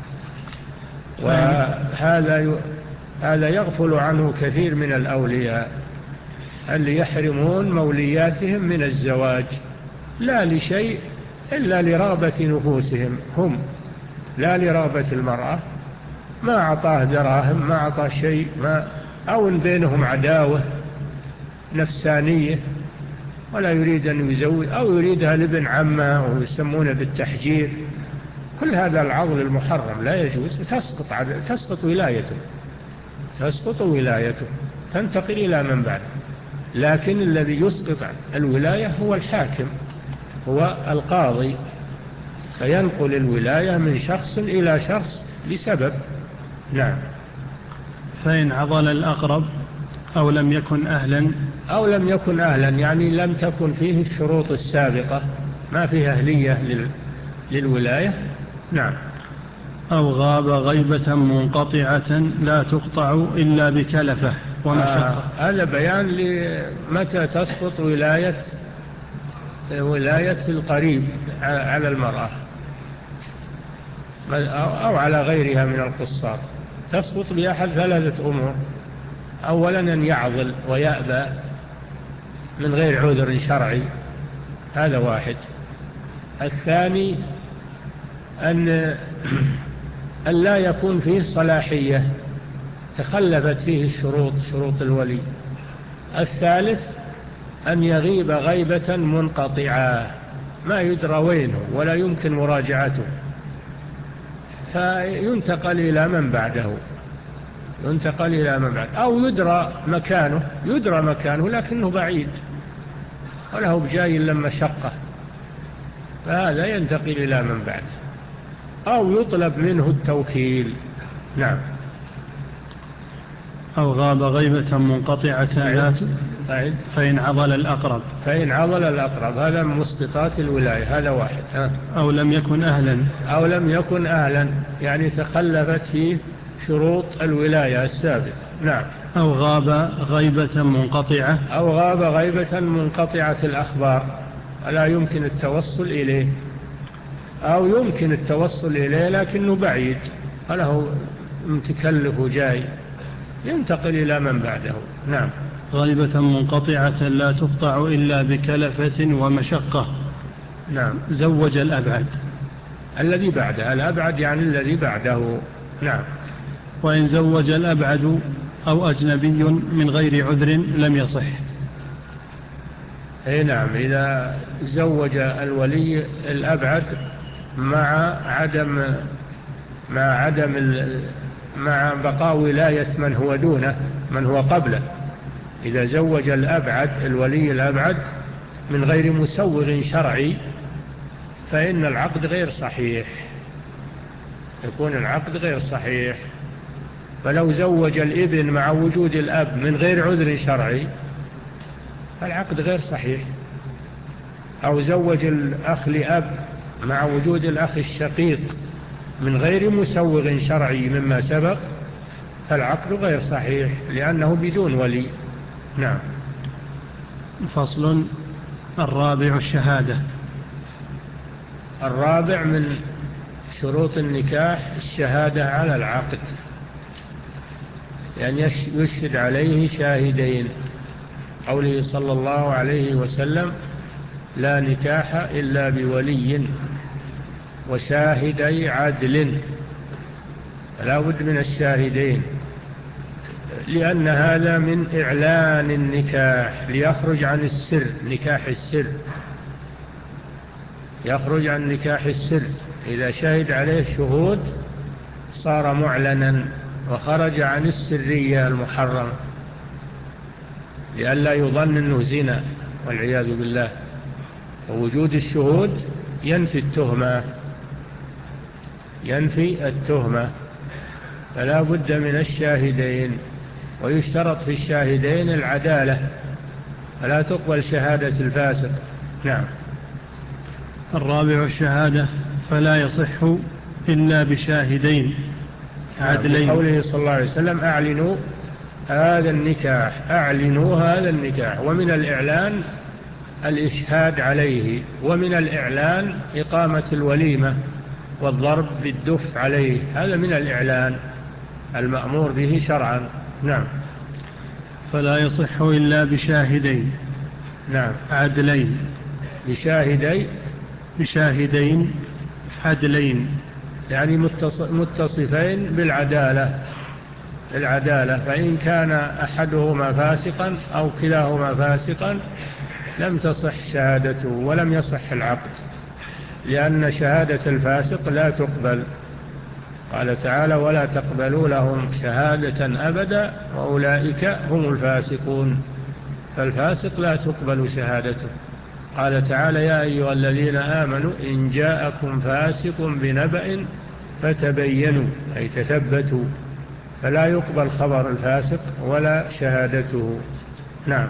وهذا هذا يغفل عنه كثير من الأولياء اللي يحرمون مولياتهم من الزواج، لا لشيء إلا لرغبة نفوسهم هم، لا لرغبة المرأة، ما أعطاه دراهم، ما أعطاه شيء، ما أو إن بينهم عداوة نفسانية ولا يريد أن يزوج، أو يريدها لابن عمه ويسمونه بالتحجير، كل هذا العضل المحرم لا يجوز، تسقط تسقط ولايته تسقط ولايته تنتقل إلى من بعده. لكن الذي يسقط الولاية هو الحاكم، هو القاضي، فينقل الولاية من شخص إلى شخص بسبب. نعم. فإن عضل الأقرب أو لم يكن أهلا أو لم يكن أهلا يعني لم تكن فيه الشروط السابقة، ما فيها أهلية للولاية. نعم. أو غاب غيبة منقطعة لا تقطع إلا بكلفة ومشقة. آه هذا بيان لمتى تسقط ولاية ولاية القريب على المرأة أو على غيرها من القصار. تسقط بأحد ثلاثة أمور: أولا أن يعضل ويأبى من غير عذر شرعي، هذا واحد. الثاني أن أن لا يكون فيه صلاحية، تخلفت فيه الشروط، شروط الولي. الثالث أن يغيب غيبة منقطعة ما يدرى وينه ولا يمكن مراجعته، فينتقل إلى من بعده ينتقل إلى من بعده أو يدرى مكانه يدرى مكانه لكنه بعيد وله بجاي لما شقه، فهذا ينتقل إلى من بعده أو يطلب منه التوكيل. نعم. أو غاب غيبة منقطعة لا فإن عضل الأقرب فإن عضل الأقرب هذا من مسقطات الولاية، هذا واحد. ها. أو لم يكن أهلا أو لم يكن أهلا يعني تخلفت فيه شروط الولاية السابقة. نعم. أو غاب غيبة منقطعة أو غاب غيبة منقطعة الأخبار لا يمكن التوصل إليه، أو يمكن التوصل إليه لكنه بعيد وله متكلف جاي، ينتقل إلى من بعده. نعم. غيبة منقطعة لا تقطع إلا بكلفة ومشقة. نعم. زوج الأبعد الذي بعده، الأبعد يعني الذي بعده. نعم. وإن زوج الأبعد أو أجنبي من غير عذر لم يصح. أي نعم. إذا زوج الولي الأبعد مع عدم مع عدم مع بقاء ولاية من هو دونه، من هو قبله، إذا زوج الأبعد الولي الأبعد من غير مسوغ شرعي فإن العقد غير صحيح، يكون العقد غير صحيح. فلو زوج الابن مع وجود الأب من غير عذر شرعي فالعقد غير صحيح، أو زوج الأخ لأب مع وجود الأخ الشقيق من غير مسوغ شرعي مما سبق فالعقد غير صحيح لأنه بدون ولي. نعم. فصل. الرابع الشهادة. الرابع من شروط النكاح الشهادة على العقد، يعني يشهد عليه شاهدين، قوله صلى الله عليه وسلم: لا نكاح إلا بولي وشاهدي عدل. لا بد من الشاهدين لأن هذا من إعلان النكاح ليخرج عن السر، نكاح السر يخرج عن نكاح السر. إذا شهد عليه شهود صار معلنا وخرج عن السرية المحرمة لئلا يظن أنه زنا والعياذ بالله. ووجود الشهود ينفي التهمة ينفي التهمة فلا بد من الشاهدين، ويشترط في الشاهدين العدالة فلا تقبل شهادة الفاسق. نعم. الرابع الشهادة فلا يصح إلا بشاهدين عدلين. قوله صلى الله عليه وسلم: أعلنوا هذا النكاح أعلنوا هذا النكاح. ومن الإعلان الإشهاد عليه، ومن الإعلان إقامة الوليمة والضرب بالدف عليه، هذا من الإعلان المأمور به شرعا. نعم. فلا يصح إلا بشاهدين. نعم. عدلين. بشاهدين بشاهدين عدلين. يعني متصفين بالعدالة العدالة فإن كان أحدهما فاسقا أو كلاهما فاسقا لم تصح شهادته ولم يصح العقد، لأن شهادة الفاسق لا تقبل. قال تعالى: ولا تقبلوا لهم شهادة أبدا وأولئك هم الفاسقون. فالفاسق لا تقبل شهادته. قال تعالى: يا أيها الذين آمنوا إن جاءكم فاسق بنبأ فتبينوا، أي تثبتوا، فلا يقبل خبر الفاسق ولا شهادته. نعم.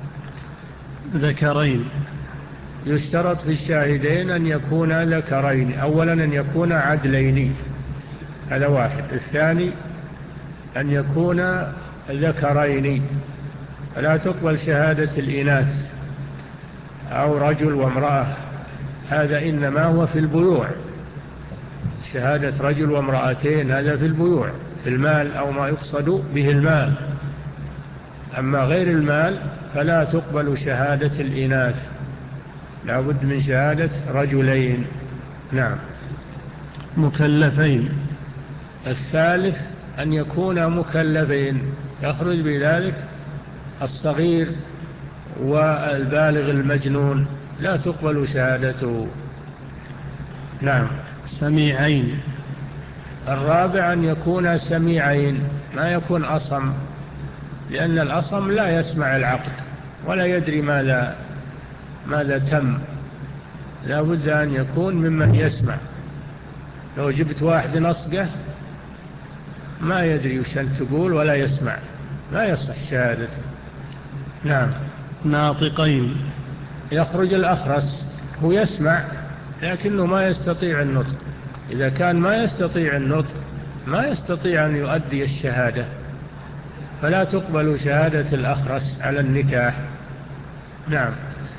ذكرين. يشترط في الشاهدين أن يكون ذكرين. أولا أن يكون عدلين، هذا واحد. الثاني أن يكون ذكرين، فلا تقبل شهادة الإناث أو رجل وامرأة، هذا إنما هو في البيوع. شهادة رجل وامرأتين هذا في البيوع، في المال أو ما يقصد به المال. أما غير المال فلا تقبل شهادة الإناث، لا بد من شهادة رجلين. نعم. مكلفين. الثالث أن يكون مكلفين، يخرج بذلك الصغير والبالغ المجنون، لا تقبل شهادته. نعم. سميعين. الرابع أن يكون سميعين، ما يكون أصم، لأن الأصم لا يسمع العقد ولا يدري ماذا ماذا تم. لا بد أن يكون ممن يسمع. لو جبت واحد نصقه ما يدري وش تقول ولا يسمع، لا يصح شهادته. نعم. ناطقين. يخرج الأخرس، هو يسمع لكنه ما يستطيع النطق. إذا كان ما يستطيع النطق ما يستطيع أن يؤدي الشهادة، فلا تقبل شهادة الأخرس على النكاح. نعم.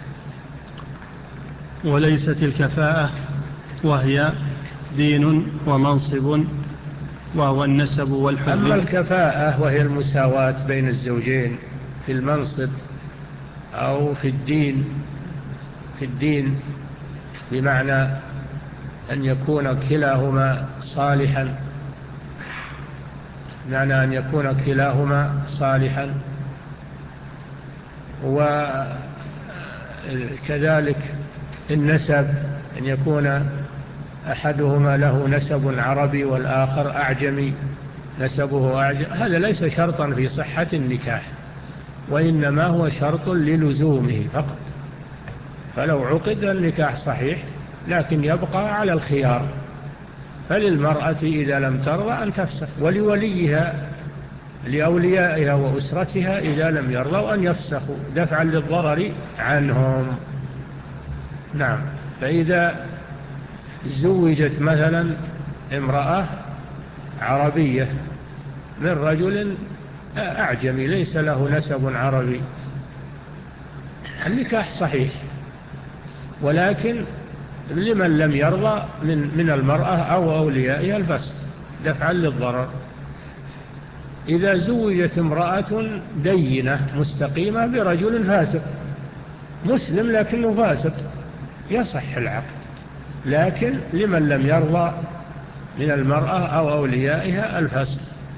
وليست الكفاءة، وهي دين ومنصب، وهو النسب والحرية. أما الكفاءة وهي المساواة بين الزوجين في المنصب أو في الدين، في الدين بمعنى أن يكون كلاهما صالحا، بمعنى أن يكون كلاهما صالحا، وكذلك النسب، أن يكون أحدهما له نسب عربي والآخر أعجمي، نسبه أعجمي، هذا ليس شرطا في صحة النكاح، وإنما هو شرط للزومه فقط. فلو عقد النكاح صحيح، لكن يبقى على الخيار. فللمرأة إذا لم ترضى أن تفسخ، ولوليها لأوليائها وأسرتها إذا لم يرضوا أن يفسخوا دفعا للضرر عنهم. نعم. فإذا زوجت مثلا امرأة عربية من رجل أعجمي ليس له نسب عربي، النكاح صحيح، ولكن لمن لم يرضى من من المرأة أو أوليائها الفسخ دفعا للضرر. إذا زوجت امرأة دينة مستقيمة برجل فاسق، مسلم لكنه فاسق، يصح العقد، لكن لمن لم يرضى من المرأة أو أوليائها الفسق.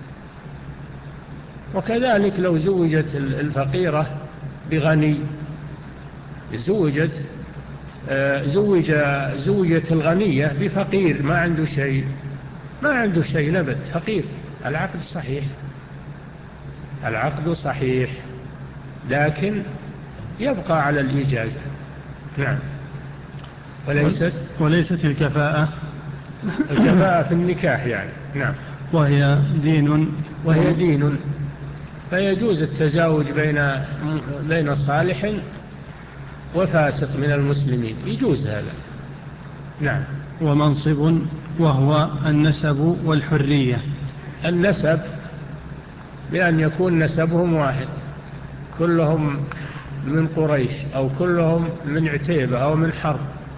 وكذلك لو زوجت الفقيرة بغني، زوجت زوج زوجت الغنية بفقير ما عنده شيء، ما عنده شيء نبت، فقير، العقد صحيح، العقد صحيح، لكن يبقى على الإجازة. نعم. وليست وليست الكفاءة، الكفاءة في النكاح يعني. نعم. وهي دين وهي دين، فيجوز التزاوج بين بين صالح وفاسق من المسلمين، يجوز هذا. نعم. ومنصب، وهو النسب والحرية. النسب بأن يكون نسبهم واحد، كلهم من قريش أو كلهم من عتيبة أو من حرب،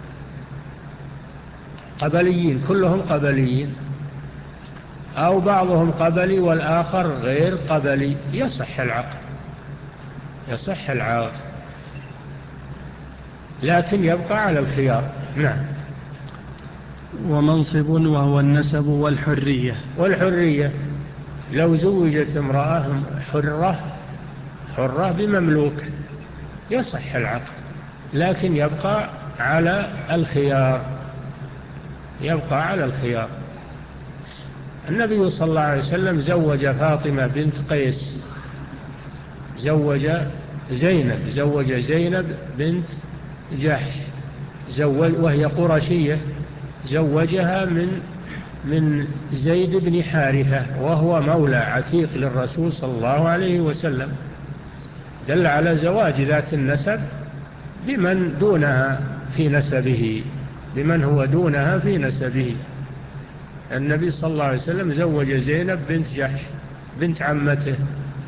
قبليين، كلهم قبليين، أو بعضهم قبلي والآخر غير قبلي، يصح العقد، يصح العقد، لكن يبقى على الخيار. نعم. ومنصب وهو النسب والحرية. والحرية لو زوجت امرأة حرة حرة بمملوك يصح العقد، لكن يبقى على الخيار يبقى على الخيار. النبي صلى الله عليه وسلم زوج فاطمة بنت قيس، زوج زينب زوج زينب بنت جحش، زوج وهي قرشية، زوجها من من زيد بن حارثة وهو مولى عتيق للرسول صلى الله عليه وسلم، دل على زواج ذات النسب بمن دونها في نسبه بمن هو دونها في نسبه. النبي صلى الله عليه وسلم زوج زينب بنت جحش بنت عمته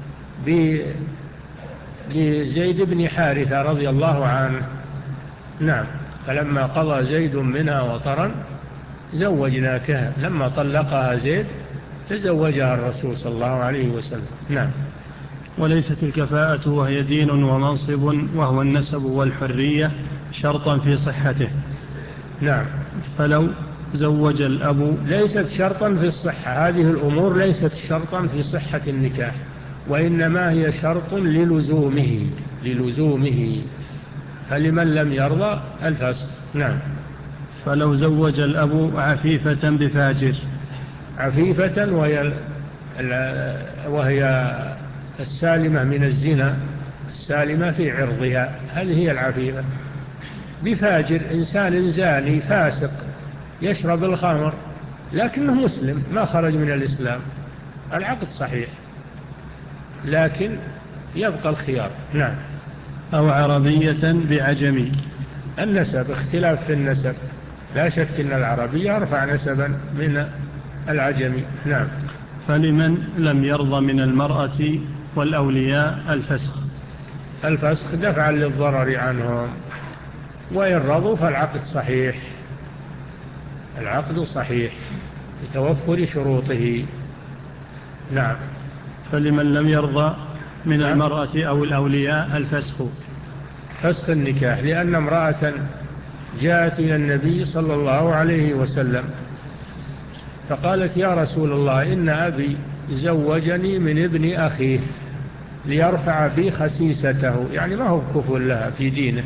بزيد بن حارثة رضي الله عنه. نعم. فلما قضى زيد منها وطرا زوجناكها، لما طلقها زيد تزوجها الرسول صلى الله عليه وسلم. نعم. وليست الكفاءة وهي دين ومنصب وهو النسب والحرية شرطا في صحته. نعم. فلو زوج الأب ليست شرطا في الصحة، هذه الأمور ليست شرطا في صحة النكاح، وإنما هي شرط للزومه للزومه فلمن لم يرضى الفسق. نعم. فلو زوج الأب عفيفة بفاجر. عفيفة وهي, وهي السالمة من الزنا، السالمة في عرضها، هذه هي العفيفة. بفاجر إنسان زاني فاسق يشرب الخمر لكنه مسلم ما خرج من الإسلام، العقد صحيح لكن يبقى الخيار. نعم. أو عربية بعجمي. النسب اختلاف في النسب، لا شك أن العربية أرفع نسبا من العجمي. نعم. فلمن لم يرضى من المرأة والأولياء الفسخ. الفسخ دفعا للضرر عنهم، وإن رضوا فالعقد صحيح، العقد صحيح بتوفر شروطه. نعم. فلمن لم يرضى من نعم. المرأة أو الأولياء الفسخ. فسخ النكاح، لأن امرأة جاءت إلى النبي صلى الله عليه وسلم فقالت يا رسول الله إن أبي زوجني من ابن أخيه ليرفع بي خسيسته، يعني ما هو كفء لها في دينه.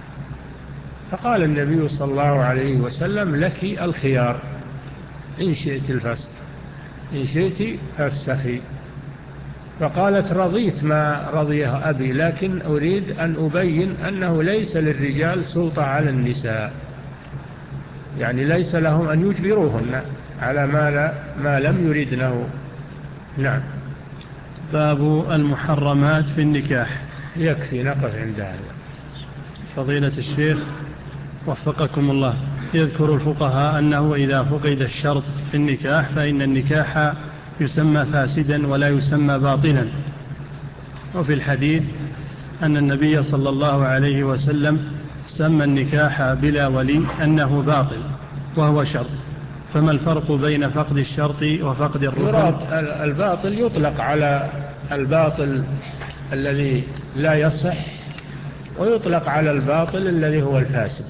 فقال النبي صلى الله عليه وسلم لك الخيار، إن شئت الفسخ إن شئت فافسخي. فقالت رضيت ما رضيه أبي، لكن أريد أن أبين أنه ليس للرجال سلطة على النساء، يعني ليس لهم أن يجبروهن على ما, لا ما لم يردنه. نعم. باب المحرمات في النكاح. يكفي نقف عند هذا. فضيلة الشيخ وفقكم الله، يذكر الفقهاء أنه إذا فقد الشرط في النكاح فإن النكاح يسمى فاسدا ولا يسمى باطلا، وفي الحديث أن النبي صلى الله عليه وسلم سمى النكاح بلا ولي أنه باطل وهو شرط، فما الفرق بين فقد الشرط وفقد الركن؟ الباطل يطلق على الباطل الذي لا يصح، ويطلق على الباطل الذي هو الفاسد.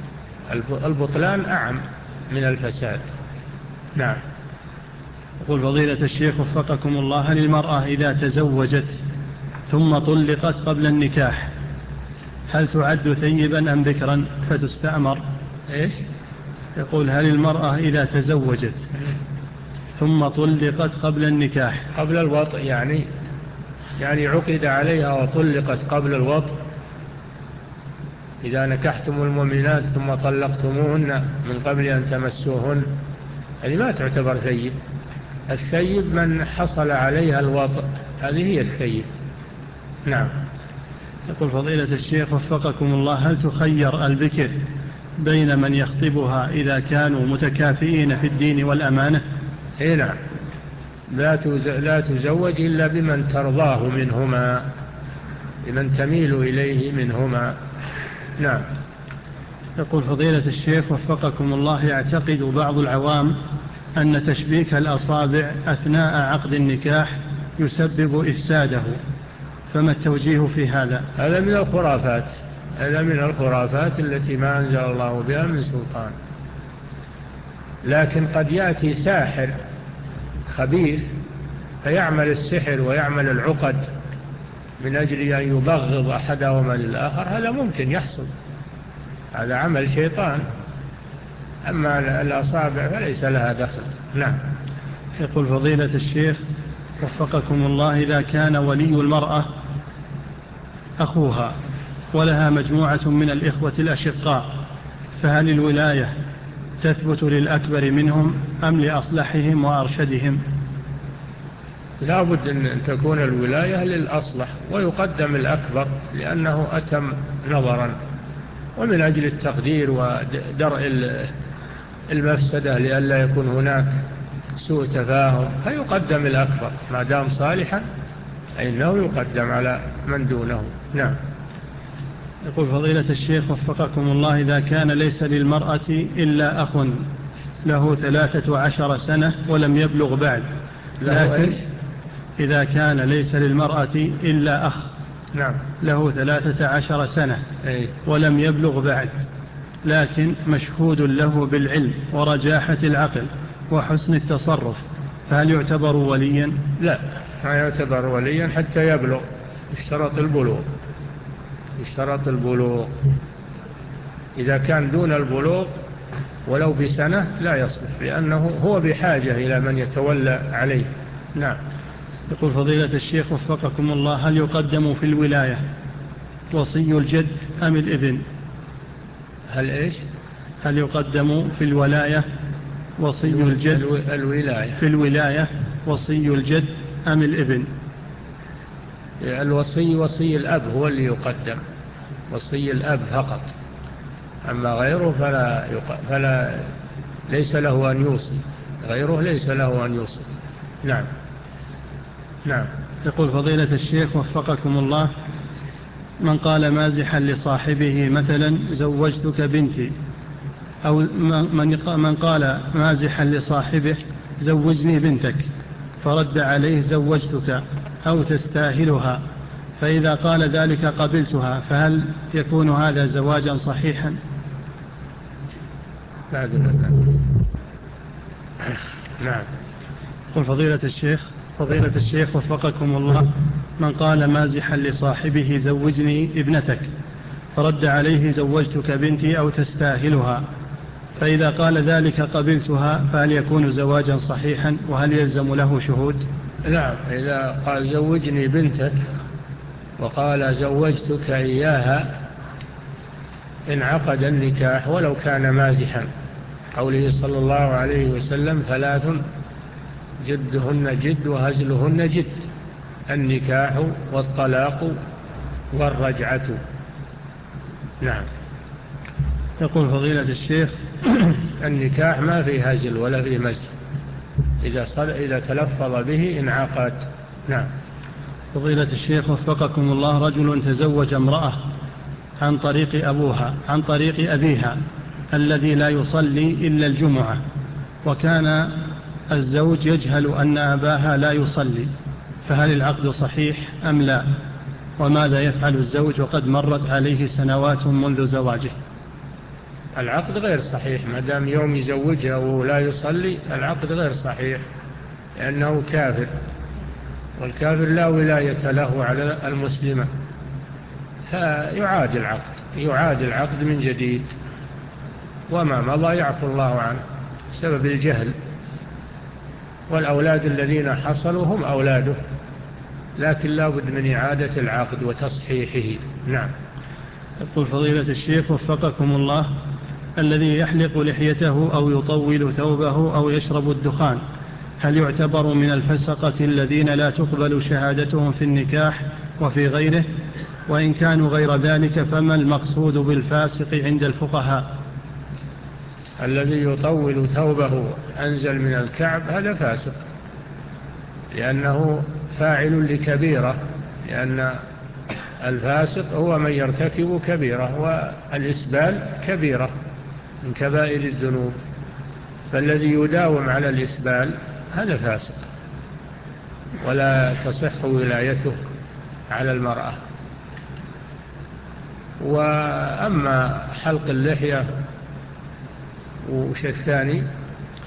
البطلان أعم من الفساد. نعم. يقول فضيلة الشيخ وفقكم الله، هل المرأة إذا تزوجت ثم طلقت قبل النكاح هل تعد ثيبا أم بكرا فتستأمر؟ إيش؟ يقول هل المرأة إذا تزوجت ثم طلقت قبل النكاح قبل الوطء، يعني يعني عقد عليها وطلقت قبل الوطء، إذا نكحتم المؤمنات ثم طلقتموهن من قبل أن تمسوهن، هذه ما تعتبر ثيب. الثيب من حصل عليها الوطء، هذه هي الثيب. نعم. يقول فضيلة الشيخ وفقكم الله، هل تخير البكر بين من يخطبها إذا كانوا متكافئين في الدين والأمانة؟ إيه نعم. لا تزوج إلا بمن ترضاه منهما، بمن تميل إليه منهما. نعم. يقول فضيلة الشيخ وفقكم الله، يعتقد بعض العوام أن تشبيك الأصابع أثناء عقد النكاح يسبب إفساده، فما التوجيه في هذا؟ هذا من الخرافات، هذا من الخرافات التي ما أنزل الله بها من سلطان. لكن قد يأتي ساحر خبيث فيعمل السحر ويعمل العقد من أجل أن يبغض أحدهما للآخر، هذا ممكن يحصل، هذا عمل شيطان. أما الأصابع فليس لها دخل. نعم. يقول فضيلة الشيخ وفقكم الله: إذا كان ولي المرأة أخوها ولها مجموعة من الإخوة الأشقاء، فهل الولاية تثبت للأكبر منهم أم لأصلحهم وأرشدهم؟ لا بد أن تكون الولاية للأصلح، ويقدم الأكبر لأنه أتم نظرا، ومن أجل التقدير ودرء المفسدة لئلا يكون هناك سوء تفاهم، فيقدم الأكبر ما دام صالحا فإنه يقدم على من دونه. نعم. يقول فضيلة الشيخ وفقكم الله: إذا كان ليس للمرأة إلا أخ له ثلاثة عشر سنة ولم يبلغ بعد، لكن إذا كان ليس للمرأة إلا أخ نعم. له ثلاثة عشر سنة أي. ولم يبلغ بعد، لكن مشهود له بالعلم ورجاحة العقل وحسن التصرف، فهل يعتبر وليا؟ لا، ما يعتبر وليا حتى يبلغ، اشترط البلوغ، اشترط البلوغ. إذا كان دون البلوغ ولو بسنة لا يصلح، لأنه هو بحاجة إلى من يتولى عليه. نعم. يقول فضيلة الشيخ وفقكم الله: هل يقدم في الولاية وصي الجد أم الابن؟ هل إيش؟ هل يقدم في الولاية وصي الجد الو... الولاية في الولاية وصي الجد أم الابن؟ الوصي وصي الأب هو اللي يقدم، وصي الأب فقط، أما غيره فلا, يق... فلا ليس له أن يوصي، غيره ليس له أن يوصي. نعم. نعم. يقول فضيلة الشيخ وفقكم الله: من قال مازحا لصاحبه مثلا زوجتك بنتي، أو من قال مازحا لصاحبه زوجني بنتك، فرد عليه زوجتك أو تستاهلها، فإذا قال ذلك قبلتها، فهل يكون هذا زواجا صحيحا؟ نعم. قل فضيلة الشيخ فضيلة الشيخ وفقكم الله: من قال مازحا لصاحبه زوجني ابنتك، فرد عليه زوجتك بنتي أو تستاهلها، فإذا قال ذلك قبلتها، فهل يكون زواجا صحيحا، وهل يلزم له شهود؟ نعم. إذا قال زوجني بنتك وقال زوجتك إياها انعقد النكاح ولو كان مازحا، قوله صلى الله عليه وسلم: ثلاث جدهن جد وهزلهن جد، النكاح والطلاق والرجعة. نعم. يقول فضيلة الشيخ: النكاح ما فيه هزل ولا فيه مزح، إذا, إذا تلفظ به انعقد. نعم. فضيلة الشيخ وفقكم الله: رجل تزوج امرأة عن طريق أبوها عن طريق أبيها الذي لا يصلي إلا الجمعة، وكان الزوج يجهل أن أباها لا يصلي، فهل العقد صحيح أم لا؟ وماذا يفعل الزوج وقد مرت عليه سنوات منذ زواجه؟ العقد غير صحيح، ما دام يوم يزوجها ولا يصلي العقد غير صحيح، لأنه كافر، والكافر لا ولاية له على المسلمة، فيعاد العقد يعاد العقد من جديد، وما مضى يعفو الله عنه بسبب الجهل، والأولاد الذين حصلوا هم أولاده، لكن لا بد من إعادة العقد وتصحيحه. نعم. يقول فضيلة الشيخ وفقكم الله: الذي يحلق لحيته أو يطول ثوبه أو يشرب الدخان، هل يعتبر من الفسقة الذين لا تقبل شهادتهم في النكاح وفي غيره؟ وإن كانوا غير ذلك فما المقصود بالفاسق عند الفقهاء؟ الذي يطول ثوبه أنزل من الكعب هذا فاسق، لأنه فاعل لكبيرة، لأن الفاسق هو من يرتكب كبيرة، والإسبال كبيرة من كبائر الذنوب، فالذي يداوم على الإسبال هذا فاسق ولا تصح ولايته على المرأة. وأما حلق اللحية وش الثاني؟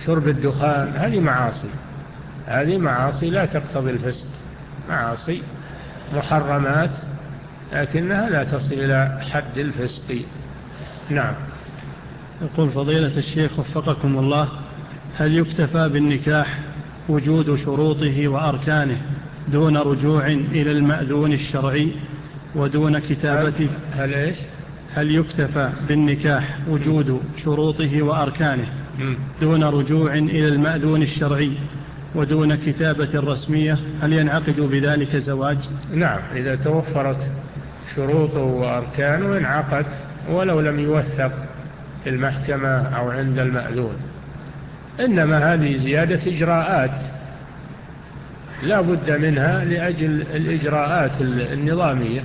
شرب الدخان، هذه معاصي، هذه معاصي لا تقتضي الفسق، معاصي محرمات لكنها لا تصل إلى حد الفسق. نعم. يقول فضيلة الشيخ وفقكم الله: هل يكتفى بالنكاح وجود شروطه وأركانه دون رجوع إلى المأذون الشرعي ودون كتابته؟ هل إيش؟ هل يكتفى بالنكاح وجود شروطه وأركانه دون رجوع إلى المأذون الشرعي ودون كتابة رسمية؟ هل ينعقد بذلك زواج؟ نعم، إذا توفرت شروطه وأركانه انعقد ولو لم يوثق في المحكمة أو عند المأذون. إنما هذه زيادة إجراءات لا بد منها لأجل الإجراءات النظامية،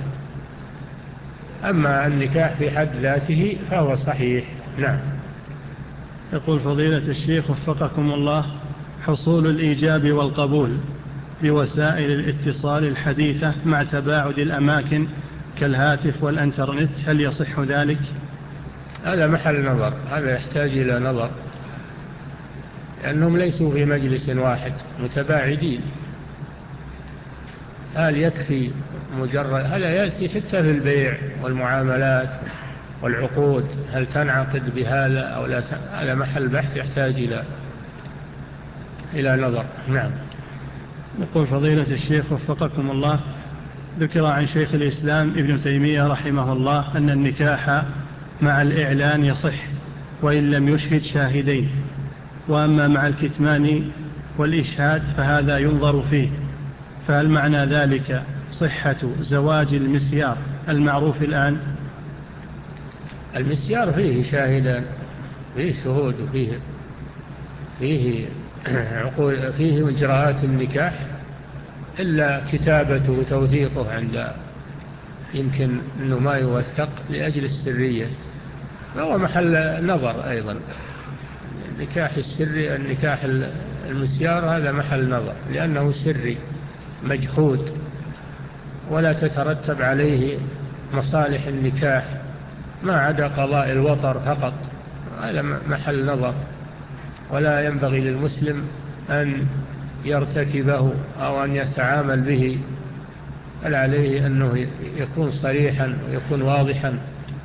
أما النكاح في حد ذاته فهو صحيح. نعم. يقول فضيلة الشيخ وفقكم الله: حصول الإيجاب والقبول بوسائل الاتصال الحديثة مع تباعد الأماكن كالهاتف والإنترنت، هل يصح ذلك؟ هذا محل نظر، هذا يحتاج إلى نظر، لأنهم ليسوا في مجلس واحد متباعدين. هل يكفي مجرد، هل يأتي حتى في البيع والمعاملات والعقود هل تنعقد بهذا أو لا؟ هذا محل بحث يحتاج إلى إلى نظر. نعم. يقول فضيلة الشيخ وفقكم الله: ذكر عن شيخ الإسلام ابن تيمية رحمه الله أن النكاح مع الإعلان يصح وإن لم يشهد شاهدين، وأما مع الكتمان والإشهاد فهذا ينظر فيه، فهل معنى ذلك صحة زواج المسيار المعروف الآن؟ المسيار فيه شاهدان، فيه شهود وفيه فيه عقول، فيه إجراءات النكاح، إلا كتابته وتوثيقه عند يمكن أنه ما يوثق لأجل السرية، فهو محل نظر أيضا. النكاح السري، النكاح المسيار هذا محل نظر لأنه سري مجحود ولا تترتب عليه مصالح النكاح ما عدا قضاء الوطر فقط، هذا محل نظر، ولا ينبغي للمسلم أن يرتكبه أو أن يتعامل به، بل عليه أنه يكون صريحا ويكون واضحا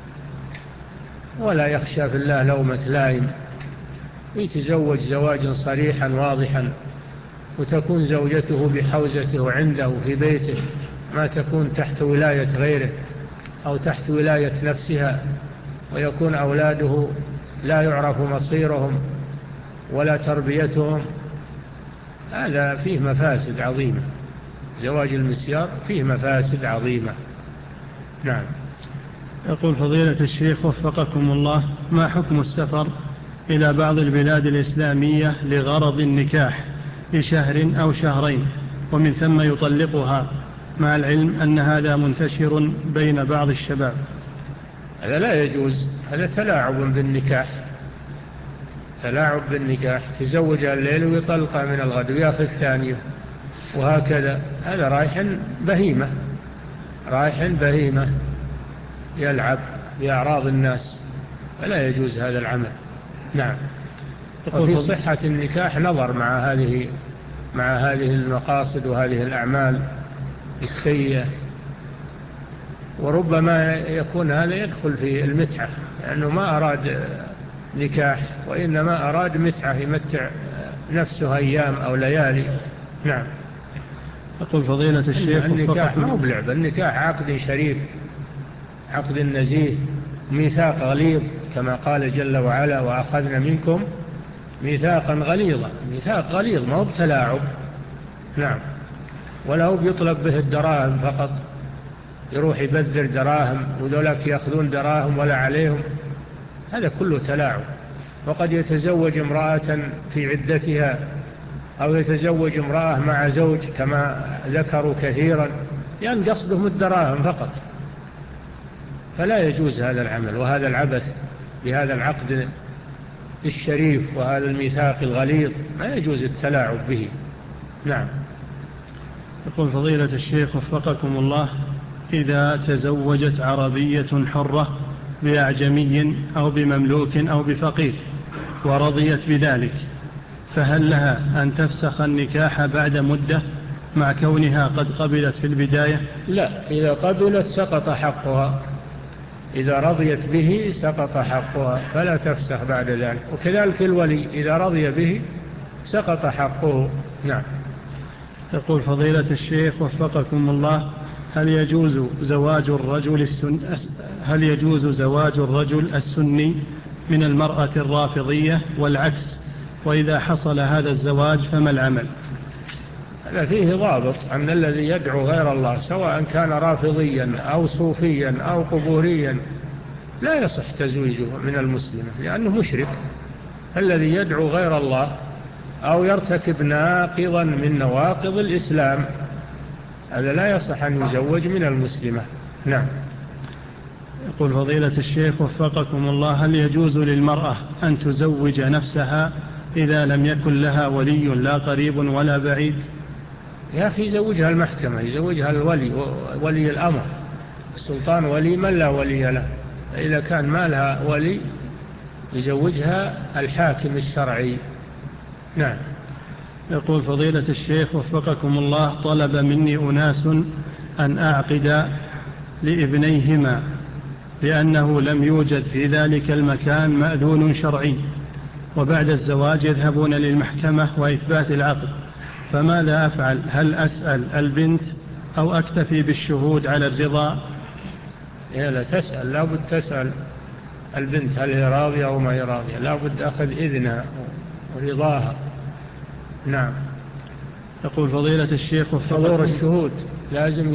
ولا يخشى في الله لومة لائم، يتزوج زواجا صريحا واضحا، وتكون زوجته بحوزته عنده في بيته، ما تكون تحت ولاية غيره أو تحت ولاية نفسها، ويكون أولاده لا يعرف مصيرهم ولا تربيتهم. هذا فيه مفاسد عظيمة، زواج المسيار فيه مفاسد عظيمة. نعم. يقول فضيلة الشيخ وفقكم الله: ما حكم السفر إلى بعض البلاد الإسلامية لغرض النكاح لشهر أو شهرين ومن ثم يطلقها، مع العلم أن هذا منتشر بين بعض الشباب؟ هذا لا يجوز، هذا تلاعب بالنكاح، تلاعب بالنكاح، تزوجها الليل ويطلقها من الغد ويأخذ ثانية وهكذا، هذا رايح بهيمة، رايح بهيمة يلعب بأعراض الناس، فلا يجوز هذا العمل. نعم. وفي صحة النكاح نظر مع هذه مع هذه المقاصد وهذه الأعمال السيئة، وربما يكون هذا يدخل في المتعة، لأنه ما أراد نكاح وإنما أراد متعة يمتع نفسه أيام أو ليالي. نعم. أقول فضيلة الشيخ: النكاح ما هو بلعب، النكاح عقد شريف، عقد نزيه، ميثاق غليظ كما قال جل وعلا: وأخذنا منكم ميثاقا غليظا، ميثاق غليظ ما هو بتلاعب. نعم. ولا هو بيطلب به الدراهم فقط، يروح يبذر دراهم وذولاك يأخذون دراهم ولا عليهم، هذا كله تلاعب. وقد يتزوج امرأة في عدتها أو يتزوج امرأة مع زوج كما ذكروا كثيرا، لأن يعني قصدهم الدراهم فقط، فلا يجوز هذا العمل وهذا العبث بهذا العقد الشريف وهذا الميثاق الغليظ، ما يجوز التلاعب به. نعم. يقول فضيلة الشيخ وفقكم الله: إذا تزوجت عربية حرة بأعجمي أو بمملوك أو بفقير ورضيت بذلك، فهل لها أن تفسخ النكاح بعد مدة مع كونها قد قبلت في البداية؟ لا، إذا قبلت سقط حقها، إذا رضيت به سقط حقها فلا تفسخ بعد ذلك. وكذلك الولي إذا رضي به سقط حقه. نعم. يقول فضيلة الشيخ وفقكم الله: هل يجوز زواج الرجل السن هل يجوز زواج الرجل السني من المرأة الرافضية والعكس؟ وإذا حصل هذا الزواج فما العمل؟ هذا فيه ضابط أن الذي يدعو غير الله سواء كان رافضيا أو صوفيا أو قبوريا لا يصح تزويجه من المسلمة لأنه مشرك. الذي يدعو غير الله أو يرتكب ناقضا من نواقض الإسلام هذا لا يصح أن يزوج من المسلمة. نعم. يقول فضيلة الشيخ وفقكم الله: هل يجوز للمرأة أن تزوج نفسها إذا لم يكن لها ولي لا قريب ولا بعيد؟ يا أخي يزوجها المحكمة، يزوجها الولي، ولي الأمر. السلطان ولي من لا ولي له. إذا كان ما لها ولي يزوجها الحاكم الشرعي. نعم. يقول فضيلة الشيخ وفقكم الله: طلب مني أناس أن أعقد لابنيهما لأنه لم يوجد في ذلك المكان مأذون شرعي، وبعد الزواج يذهبون للمحكمة وإثبات العقد، فماذا أفعل؟ هل أسأل البنت أو أكتفي بالشهود على الرضا؟ إيه، لا تسأل، لا بد تسأل البنت هل هي راضية أو ما هي راضية، لا بد أخذ إذنها ورضاها. نعم. يقول فضيلة الشيخ: حضور الشهود لازم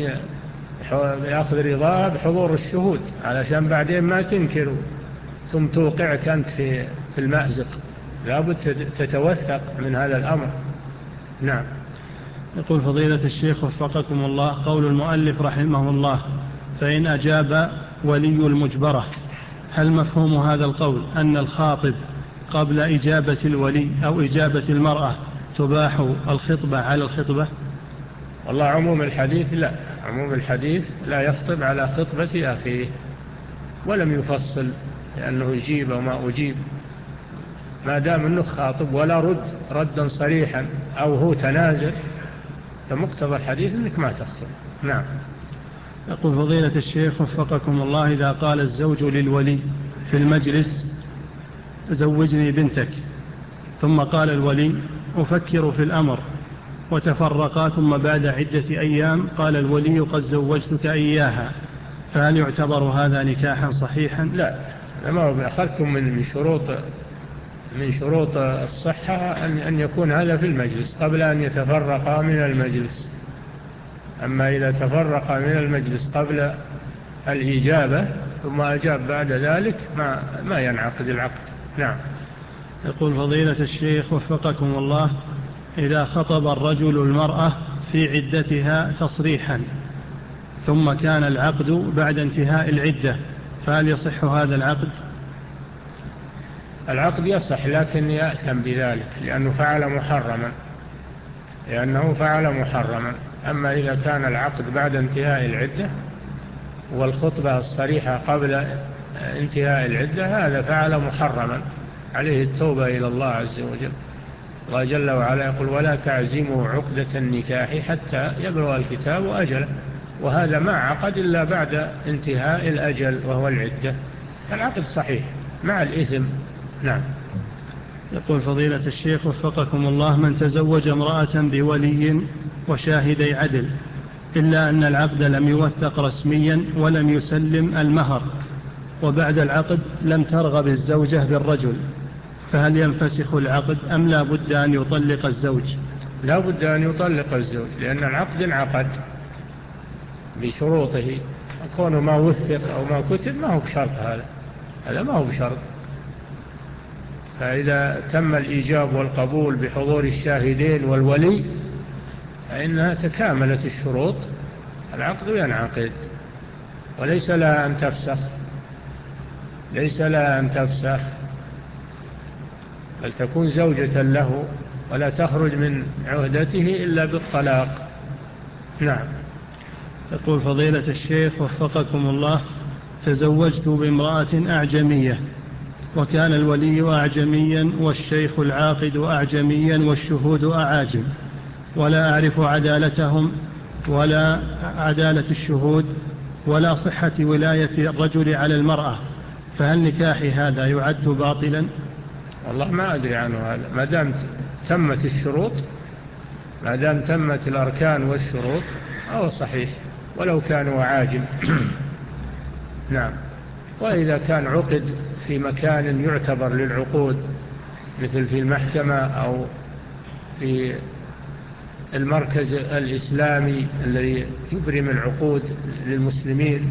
يأخذ رضاها بحضور الشهود علشان بعدين ما تنكروا ثم توقعك أنت في في المأزق. لا بد تتوثق من هذا الأمر. نعم. يقول فضيلة الشيخ وفقكم الله: قول المؤلف رحمه الله: فإن أجاب ولي المجبرة، هل مفهوم هذا القول أن الخاطب قبل إجابة الولي أو إجابة المرأة تباح الخطبة على الخطبة؟ والله عموم الحديث لا، عموم الحديث لا يخطب على خطبة أخيه، ولم يفصل لأنه يجيب وما أجيب، ما دام أنه خاطب ولا رد ردا صريحا أو هو تنازل، فمقتضى الحديث أنك ما تخطب. نعم. يقول فضيلة الشيخ وفقكم الله: إذا قال الزوج للولي في المجلس زوجني بنتك، ثم قال الولي أفكر في الأمر، وتفرقا، ثم بعد عدة أيام قال الولي قد زوجتك إياها، فهل يعتبر هذا نكاحا صحيحا؟ لا، لما أخذتم من شروط من شروط الصحة أن أن يكون هذا في المجلس قبل أن يتفرقا من المجلس. أما إذا تفرقا من المجلس قبل الإجابة ثم أجاب بعد ذلك ما ما ينعقد العقد. نعم. يقول فضيلة الشيخ وفقكم الله: إذا خطب الرجل المرأة في عدتها تصريحا ثم كان العقد بعد انتهاء العدة، فهل يصح هذا العقد؟ العقد يصح لكن يأثم بذلك لأنه فعل محرما لأنه فعل محرما أما إذا كان العقد بعد انتهاء العدة والخطبة الصريحة قبل انتهاء العدة هذا فعل محرما، عليه التوبة إلى الله عز وجل. الله جل وعلا يقول: ولا تعزموا عقدة النكاح حتى يبلغ الكتاب أجله، وهذا ما عقد إلا بعد انتهاء الأجل وهو العدة. العقد صحيح مع الإثم. نعم. يقول فضيلة الشيخ وفقكم الله: من تزوج امرأة بولي وشاهدي عدل إلا أن العقد لم يوثق رسميا ولم يسلم المهر، وبعد العقد لم ترغب الزوجة بالرجل، فهل ينفسخ العقد أم لا بد أن يطلق الزوج؟ لا بد أن يطلق الزوج لأن العقد انعقد بشروطه، كونه ما وثق أو ما كتب ما هو بشرط، هذا هذا ما هو بشرط. فإذا تم الإيجاب والقبول بحضور الشاهدين والولي فإنها تكاملت الشروط، العقد ينعقد وليس لها أن تفسخ، ليس لها أن تفسخ بل تكون زوجة له ولا تخرج من عهدته إلا بالطلاق. نعم. يقول فضيلة الشيخ وفقكم الله: تزوجت بامرأة أعجمية وكان الولي أعجميا والشيخ العاقد أعجميا والشهود أعاجم، ولا أعرف عدالتهم ولا عدالة الشهود ولا صحة ولاية الرجل على المرأة، فهل نكاحي هذا يعد باطلا؟ والله ما أدري عنه هذا. ما دام تمت الشروط، ما دام تمت الأركان والشروط أو صحيح ولو كانوا عاجم. نعم. وإذا كان عقد في مكان يعتبر للعقود مثل في المحكمة أو في المركز الإسلامي الذي يبرم العقود للمسلمين،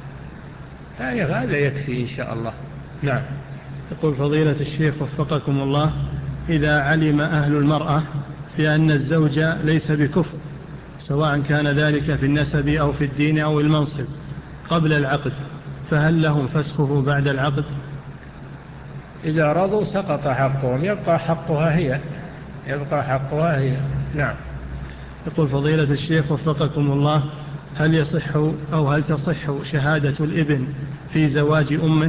هذا يكفي إن شاء الله. نعم. يقول فضيلة الشيخ وفقكم الله: إذا علم أهل المرأة بأن الزوج ليس بكفء، سواء كان ذلك في النسب أو في الدين أو المنصب، قبل العقد، فهل لهم فسخه بعد العقد؟ إذا رضوا سقط حقهم، يبقى حقها هي يبقى حقها هي. نعم. يقول فضيلة الشيخ وفقكم الله: هل يصح أو هل تصح شهادة الابن في زواج أمه؟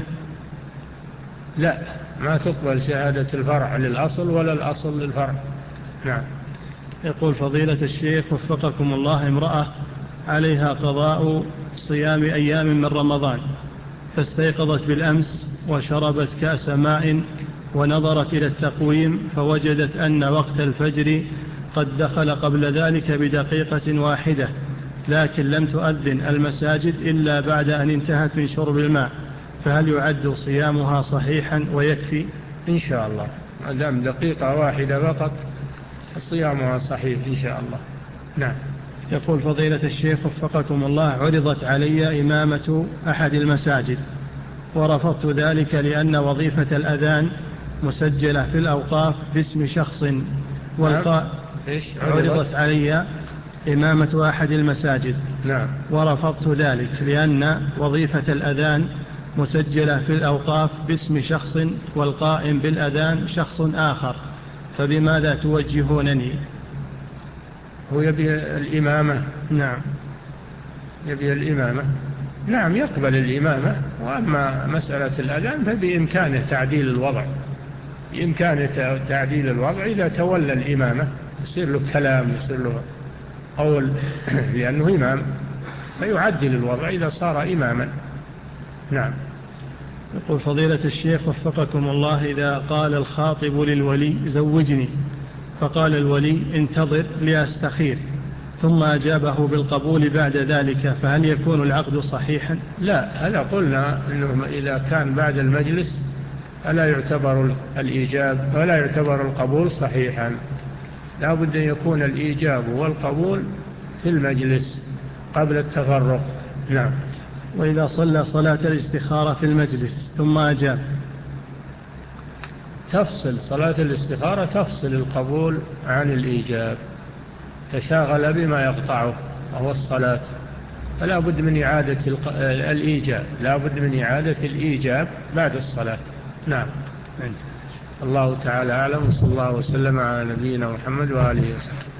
لا، ما تقبل شهادة الفرع للأصل ولا الأصل للفرع. نعم. يقول فضيلة الشيخ وفقكم الله: امرأة عليها قضاء صيام أيام من رمضان، فاستيقظت بالأمس وشربت كأس ماء ونظرت إلى التقويم فوجدت أن وقت الفجر قد دخل قبل ذلك بدقيقة واحدة، لكن لم تؤذن المساجد إلا بعد أن انتهت من شرب الماء، فهل يعد صيامها صحيحا ويكفي؟ إن شاء الله، ما دام دقيقة واحدة فقط صيامها صحيح إن شاء الله. نعم. يقول فضيلة الشيخ وفقكم الله: عرضت علي إمامة أحد المساجد ورفضت ذلك لأن وظيفة الأذان مسجلة في الأوقاف باسم شخص، والقاء عرضت علي إمامة أحد المساجد. نعم. ورفضت ذلك لأن وظيفة الأذان مسجلة في الأوقاف باسم شخص والقائم بالأذان شخص آخر، فبماذا توجهونني؟ هو يبي الإمامة. نعم. يبي الإمامة. نعم، يقبل الإمامة. وأما مسألة الأذان فبإمكانه تعديل الوضع بإمكانه تعديل الوضع إذا تولى الإمامة، يصير له كلام، يصير له قول لأنه إمام، فيعدل الوضع إذا صار إماما. نعم. يقول فضيلة الشيخ وفقكم الله: إذا قال الخاطب للولي زوجني، فقال الولي انتظر لأستخير، ثم أجابه بالقبول بعد ذلك، فهل يكون العقد صحيحا؟ لا، هذا قلنا إنه إذا كان بعد المجلس فلا يعتبر الإيجاب ولا يعتبر القبول صحيحا، لا بد أن يكون الإيجاب والقبول في المجلس قبل التفرق. نعم. وإذا صلى صلاة الاستخارة في المجلس ثم أجاب؟ تفصل صلاة الاستخارة، تفصل القبول عن الإيجاب، تشاغل بما يقطعه وهو الصلاة، فلا بد من إعادة الإيجاب لا بد من إعادة الإيجاب بعد الصلاة. نعم. الله تعالى أعلم، صلى الله وسلم على نبينا محمد وآله وسلم.